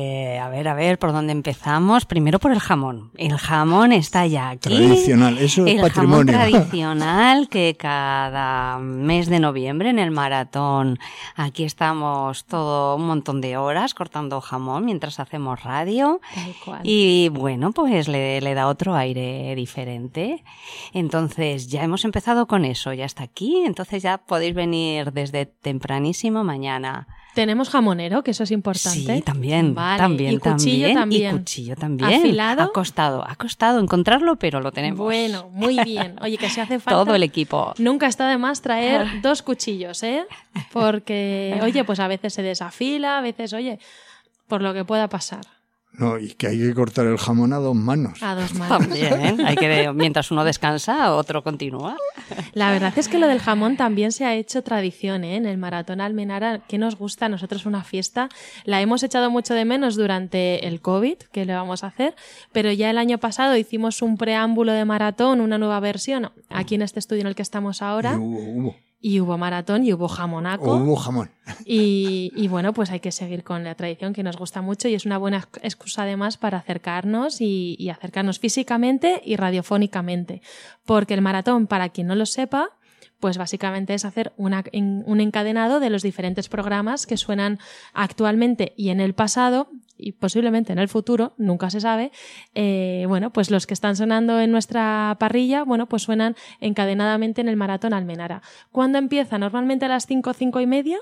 ver, ¿por dónde empezamos? Primero por el jamón. El jamón está ya aquí. Tradicional, eso es patrimonio. El jamón tradicional que cada mes de noviembre en el maratón, aquí estamos todo un montón de horas cortando jamón mientras hacemos radio. Tal cual. Y bueno, pues le da otro aire diferente. Entonces ya hemos empezado con eso, ya está aquí, entonces ya podéis venir desde tempranísimo mañana. Tenemos jamonero, que eso es importante. Sí, también, vale. también, y cuchillo también. Y cuchillo también. ¿Afilado? Ha costado encontrarlo, pero lo tenemos. Bueno, muy bien. Oye, que si hace falta... Todo el equipo. Nunca está de más traer 2 cuchillos, ¿eh? Porque, oye, pues a veces se desafila, a veces, oye, por lo que pueda pasar. No, y que hay que cortar el jamón a 2 manos. A 2 manos. También, mientras uno descansa, otro continúa. La verdad es que lo del jamón también se ha hecho tradición, ¿eh? En el Maratón Almenara, que nos gusta a nosotros una fiesta. La hemos echado mucho de menos durante el COVID, que le vamos a hacer, pero ya el año pasado hicimos un preámbulo de maratón, una nueva versión, aquí en este estudio en el que estamos ahora. Y hubo maratón y hubo jamonaco. Hubo jamón. Y bueno, pues hay que seguir con la tradición que nos gusta mucho y es una buena excusa además para acercarnos y acercarnos físicamente y radiofónicamente. Porque el maratón, para quien no lo sepa, pues básicamente es hacer un encadenado de los diferentes programas que suenan actualmente y en el pasado y posiblemente en el futuro, nunca se sabe, bueno, pues los que están sonando en nuestra parrilla, bueno, pues suenan encadenadamente en el Maratón Almenara. ¿Cuándo empieza? Normalmente a las 5, 5:30.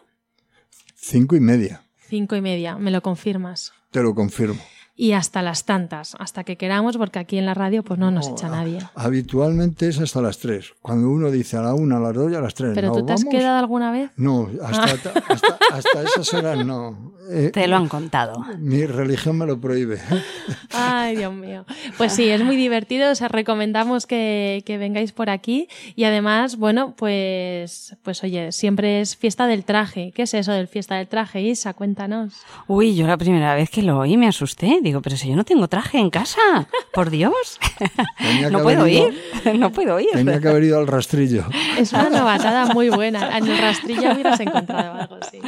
5:30. 5:30, ¿me lo confirmas? Te lo confirmo. Y hasta las tantas, hasta que queramos, porque aquí en la radio pues no nos echa nadie. Habitualmente es hasta las 3. Cuando uno dice a la 1, a las 2 y a las 3. ¿Pero tú te has quedado alguna vez? No, hasta esas horas no. Te lo han contado. Mi religión me lo prohíbe. Ay, Dios mío. Pues sí, es muy divertido, os recomendamos que vengáis por aquí y además, bueno, pues oye, siempre es fiesta del traje. ¿Qué es eso del fiesta del traje, Isa? Cuéntanos. Uy, yo la primera vez que lo oí me asusté. Digo, pero si yo no tengo traje en casa, por Dios. No puedo ir. Tenía que haber ido al rastrillo. Es una novatada muy buena. En el rastrillo hubieras encontrado algo, sí.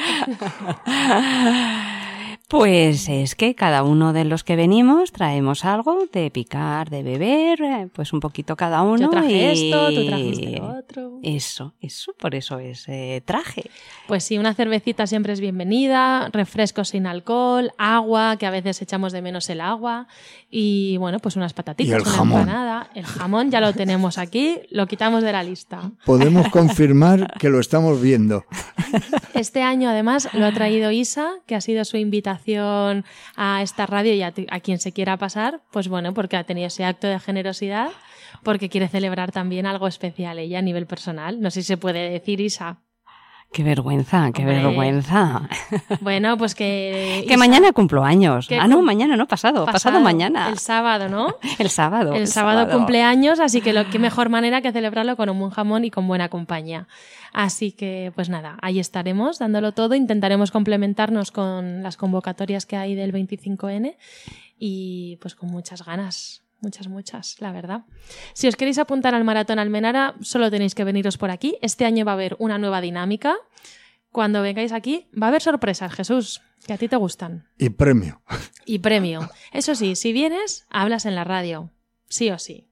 Pues es que cada uno de los que venimos traemos algo de picar, de beber, pues un poquito cada uno. Yo traje esto, tú trajiste lo otro. Eso, por eso es traje. Pues sí, una cervecita siempre es bienvenida, refrescos sin alcohol, agua, que a veces echamos de menos el agua, y bueno, pues unas patatitas, una empanada. El jamón ya lo tenemos aquí, lo quitamos de la lista. Podemos confirmar que lo estamos viendo. Este año además lo ha traído Isa, que ha sido su invitación a esta radio y a quien se quiera pasar, pues bueno, porque ha tenido ese acto de generosidad, porque quiere celebrar también algo especial ella a nivel personal. No sé si se puede decir, Isa. ¡Qué vergüenza, qué vergüenza! Bueno, pues que... Que mañana cumplo años. No, mañana no, pasado mañana. El sábado, ¿no? El sábado cumpleaños, así que qué mejor manera que celebrarlo con un buen jamón y con buena compañía. Así que, pues nada, ahí estaremos dándolo todo. Intentaremos complementarnos con las convocatorias que hay del 25N y pues con muchas ganas. Muchas, la verdad. Si os queréis apuntar al Maratón Almenara, solo tenéis que veniros por aquí. Este año va a haber una nueva dinámica. Cuando vengáis aquí, va a haber sorpresas, Jesús, que a ti te gustan. Y premio. Eso sí, si vienes, hablas en la radio. Sí o sí.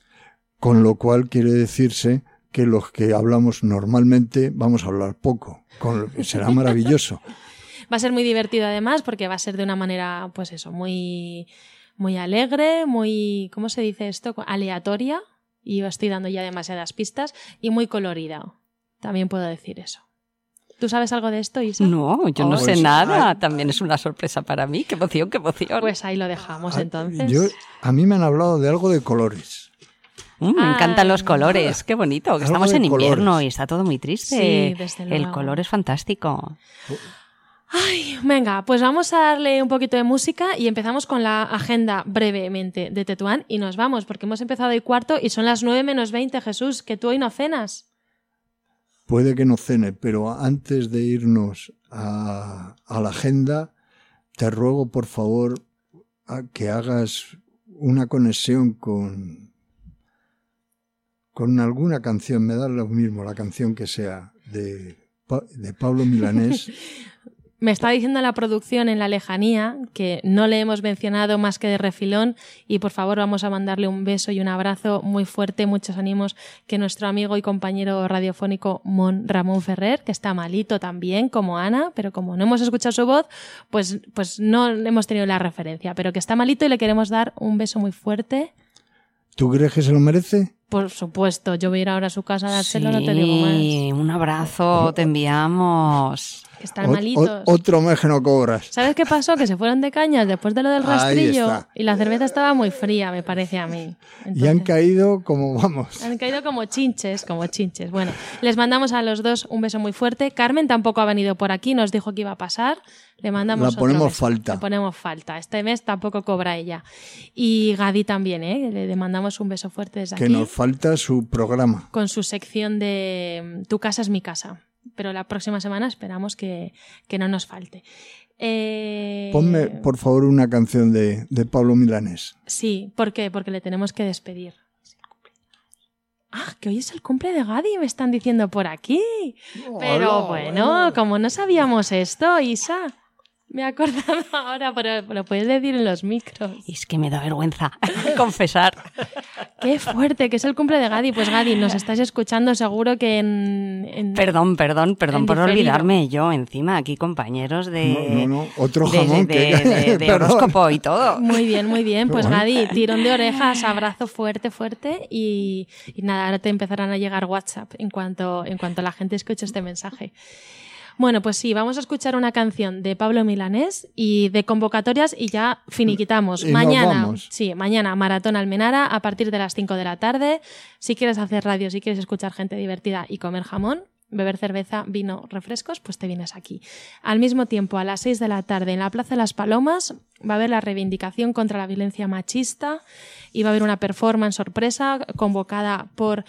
Con lo cual quiere decirse que los que hablamos normalmente vamos a hablar poco. Será maravilloso. Va a ser muy divertido además, porque va a ser de una manera, pues eso, muy alegre, muy, ¿cómo se dice esto? Aleatoria, y estoy dando ya demasiadas pistas, y muy colorida. También puedo decir eso. ¿Tú sabes algo de esto, Isa? No, yo no sé nada. También es una sorpresa para mí. ¡Qué emoción, qué emoción! Pues ahí lo dejamos entonces. A mí me han hablado de algo de colores. Me encantan los colores. ¡Qué bonito! Que estamos en invierno y está todo muy triste. Sí, desde luego. El color es fantástico. Ay, venga, pues vamos a darle un poquito de música y empezamos con la agenda brevemente de Tetuán y nos vamos, porque hemos empezado hoy 4 y son las 9:20, Jesús, que tú hoy no cenas. Puede que no cene, pero antes de irnos a la agenda, te ruego por favor que hagas una conexión con alguna canción, me da lo mismo la canción que sea, de Pablo Milanés. Me está diciendo la producción en la lejanía que no le hemos mencionado más que de refilón y por favor vamos a mandarle un beso y un abrazo muy fuerte, muchos ánimos, que nuestro amigo y compañero radiofónico Ramón Ferrer, que está malito también como Ana, pero como no hemos escuchado su voz, pues no hemos tenido la referencia, pero que está malito y le queremos dar un beso muy fuerte. ¿Tú crees que se lo merece? Por supuesto, yo voy a ir ahora a su casa a dárselo, no te digo más. Sí, un abrazo, te enviamos. Que están malitos. Otro mes que no cobras. ¿Sabes qué pasó? Que se fueron de cañas después de lo del rastrillo y la cerveza estaba muy fría, me parece a mí. Entonces, y han caído como vamos. Han caído como chinches, como chinches. Bueno, les mandamos a los dos un beso muy fuerte. Carmen tampoco ha venido por aquí, nos dijo que iba a pasar. Le mandamos La ponemos otro beso. falta. Le ponemos falta. Este mes tampoco cobra ella. Y Gadi también, ¿eh? Le mandamos un beso fuerte desde aquí. Que nos falta su programa. Con su sección de Tu casa es mi casa. Pero la próxima semana esperamos que no nos falte. Ponme, por favor, una canción de Pablo Milanés. Sí, ¿por qué? Porque le tenemos que despedir. Que hoy es el cumple de Gadi, me están diciendo por aquí. Pero bueno, como no sabíamos esto, Isa, me he acordado ahora, pero lo puedes decir en los micros. Es que me da vergüenza confesar. Qué fuerte, que es el cumple de Gadi. Pues Gadi, nos estáis escuchando seguro que en Perdón por olvidarme yo encima, aquí compañeros de... No, otro jamón de horóscopo y todo. Muy bien. Pues Gadi, tirón de orejas, abrazo fuerte y nada, ahora te empezarán a llegar WhatsApp en cuanto la gente escuche este mensaje. Bueno, pues sí, vamos a escuchar una canción de Pablo Milanés y de convocatorias y ya finiquitamos. Y mañana Maratón Almenara a partir de las 5 de la tarde. Si quieres hacer radio, si quieres escuchar gente divertida y comer jamón, beber cerveza, vino, refrescos, pues te vienes aquí. Al mismo tiempo, a las 6 de la tarde en la Plaza de las Palomas va a haber la reivindicación contra la violencia machista y va a haber una performance sorpresa convocada por...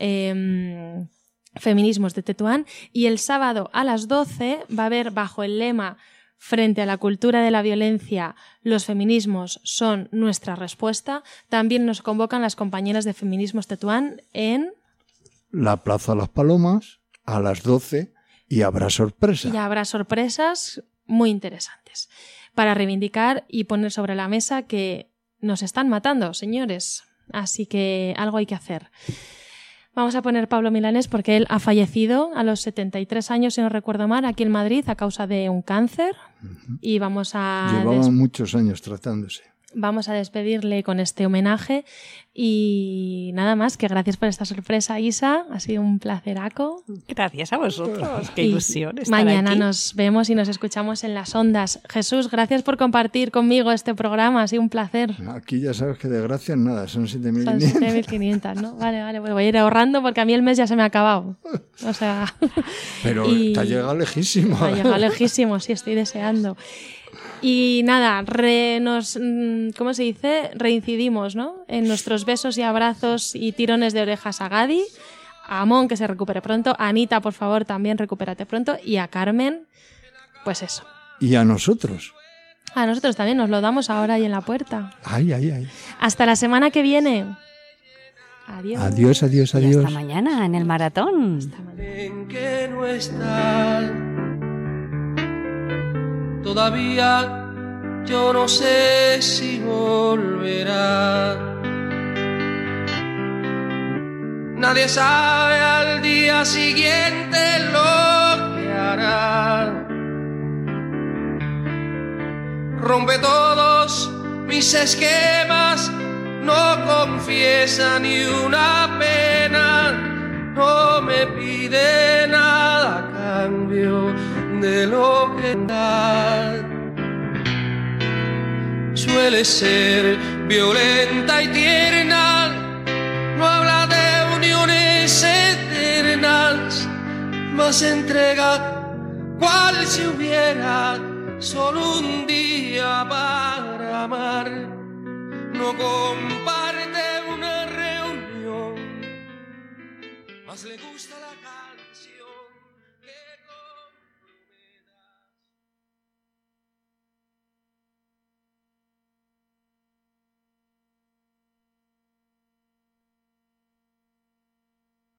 Feminismos de Tetuán, y el sábado a las 12 va a haber, bajo el lema Frente a la cultura de la violencia, los feminismos son nuestra respuesta, también nos convocan las compañeras de Feminismos Tetuán en... la Plaza Las Palomas a las 12 y habrá sorpresas. Y habrá sorpresas muy interesantes para reivindicar y poner sobre la mesa que nos están matando, señores. Así que algo hay que hacer. Vamos a poner Pablo Milanés porque él ha fallecido a los 73 años, si no recuerdo mal, aquí en Madrid a causa de un cáncer. Y vamos a... Llevaba muchos años tratándose. Vamos a despedirle con este homenaje y nada más, que gracias por esta sorpresa, Isa, ha sido un placeraco. Gracias a vosotros, qué ilusión estar mañana aquí. Nos vemos y nos escuchamos en las ondas. Jesús, gracias por compartir conmigo este programa, ha sido un placer. Aquí ya sabes que de gracias nada, son 7.500. Son 7.500, ¿no? Vale, pues voy a ir ahorrando porque a mí el mes ya se me ha acabado. O sea... Pero te ha llegado lejísimo. Me ha llegado lejísimo, sí, estoy deseando. Y nada, ¿cómo se dice? Reincidimos, ¿no? En nuestros besos y abrazos y tirones de orejas a Gadi, a Amón, que se recupere pronto, a Anita, por favor, también recupérate pronto, y a Carmen, pues eso. Y a nosotros. A nosotros también, nos lo damos ahora ahí en la puerta. Ay. Hasta la semana que viene. Adiós. Adiós. Y hasta mañana en el maratón. En que no está. Todavía yo no sé si volverá. Nadie sabe al día siguiente lo que hará. Rompe todos mis esquemas, no confiesa ni una pena, no me pide nada a cambio de lo que da. Suele ser violenta y tierna, no habla de uniones eternas, mas entrega cual si hubiera solo un día para amar, no comparte una reunión, más le gusta la calle.